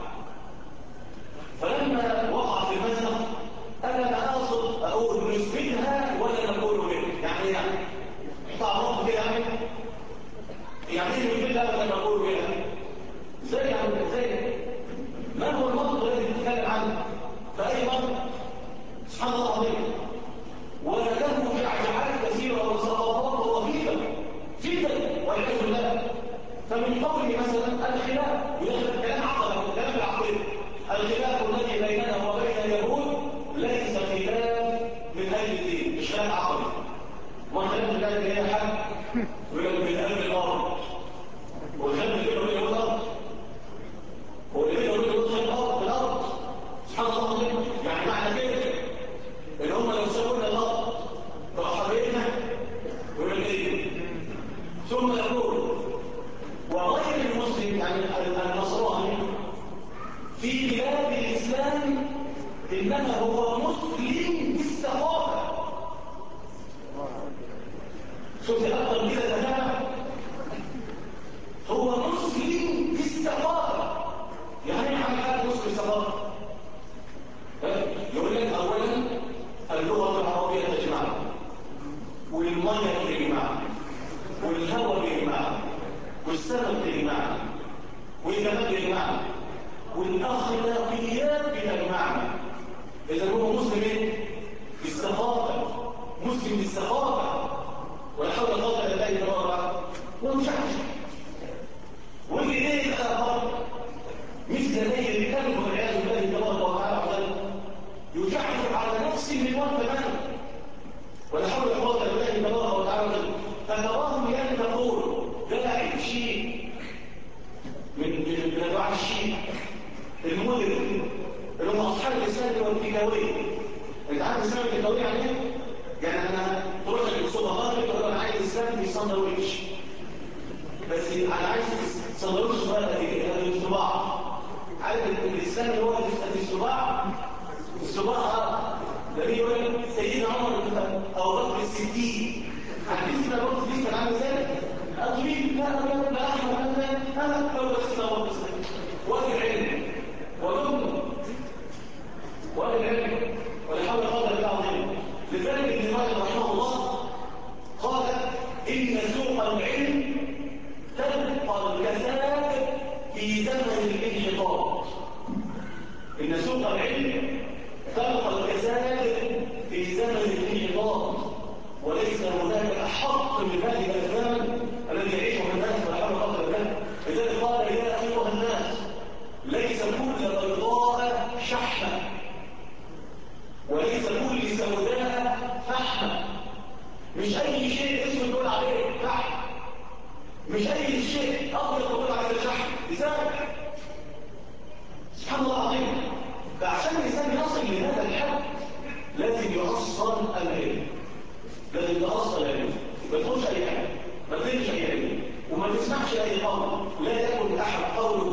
فلما وقع في المسألة أنا أقصد أقول نثبتها ولا نقول به. يعني تعرفوا كده يعني نثبتها ولا نقول بها. زي ما هو المنطق الذي تتكلم عنه فأي منطق؟ سبحان الله العظيم. وله جعجعات كثيرة وسقطات رهيبة جدا والعياذ بالله. فمن قوله مثلا الخلاف يدخل كلام عقل كلام العقيدة. الخلاف الذي بيننا وبين اليهود ليس خلاف من أجل الدين، مش خلاف عقلي. والخلاف الذي هي حق من أجل الأرض. والخلاف الذي بينه وبين الأرض واللي بينه وبين الأرض سبحان الله العظيم. يعني معنى كده ان هم لو سووا لنا الارض فحبيبنا ويقول ايه ثم يقول وغير المسلم يعني النصراني في بلاد الاسلام انما هو مسلم بالثقافه. شوف اكثر كده تماما هو مسلم بالثقافه. يعني ايه حاجه مسلم بالثقافه؟ يقول لك اولا اللغه العربيه تجمعنا والميه تجمعنا والهواء بيجمعنا والسمك بيجمعنا والجمال بيجمعنا والاخلاقيات بتجمعنا. اذا هو مسلم ايه؟ بالثقافه. مسلم بالثقافه ولا حول ولا قوه الا بالله. ومشعش واللي ايه الاخر مثل زي اللي كانوا والعياذ بالله تبارك وتعالى يجعل على نفسه من وقت تماما ولا حول ولا قوه الا بالله تبارك وتعالى. فتراهم ينتقون ده شيء من انواع الشيء المدرك اللي هم اصحاب الاسلام والتكاويه. انت عارف الاسلام والتكاويه يعني ايه؟ يعني انا تروح للسوبر ماركت تقول انا عايز السلام في ساندوتش بس انا عايز ساندوتش صغير قد الصباع. عارف الاسلام اللي هو الصباع ده بيقول سيدنا عمر او بكر الصديق عارفين سيدنا بكر الصديق كان عامل ازاي؟ اطويل لا احمد انا هو سيدنا بكر الصديق وقت العلم وجبنه وقت العلم ولا حول ولا قوه الا بالله. لذلك ابن مالك رحمه الله قال ان سوق العلم تبقى الكساد في زمن الانحطاط. ان سوق العلم تبقى الكساد في زمن الانحطاط وليس هناك احق من هذه الازمان الذي يعيشها الناس ولا حول ولا قوه الا بالله. لذلك قال يا ايها الناس ليس كل بيضاء شحمه وليس كل سوداء فحمه. مش اي شيء اسمه تقول عليه فحم، مش اي شيء ابيض تقول عليه شحم. لذلك سبحان الله العظيم. فعشان الانسان يصل لهذا الحد لازم يؤصل العلم، لازم تأصل العلم. ما تقولش اي حاجه، ما تقولش اي علم وما تسمعش اي قول. لا يكن احد قوله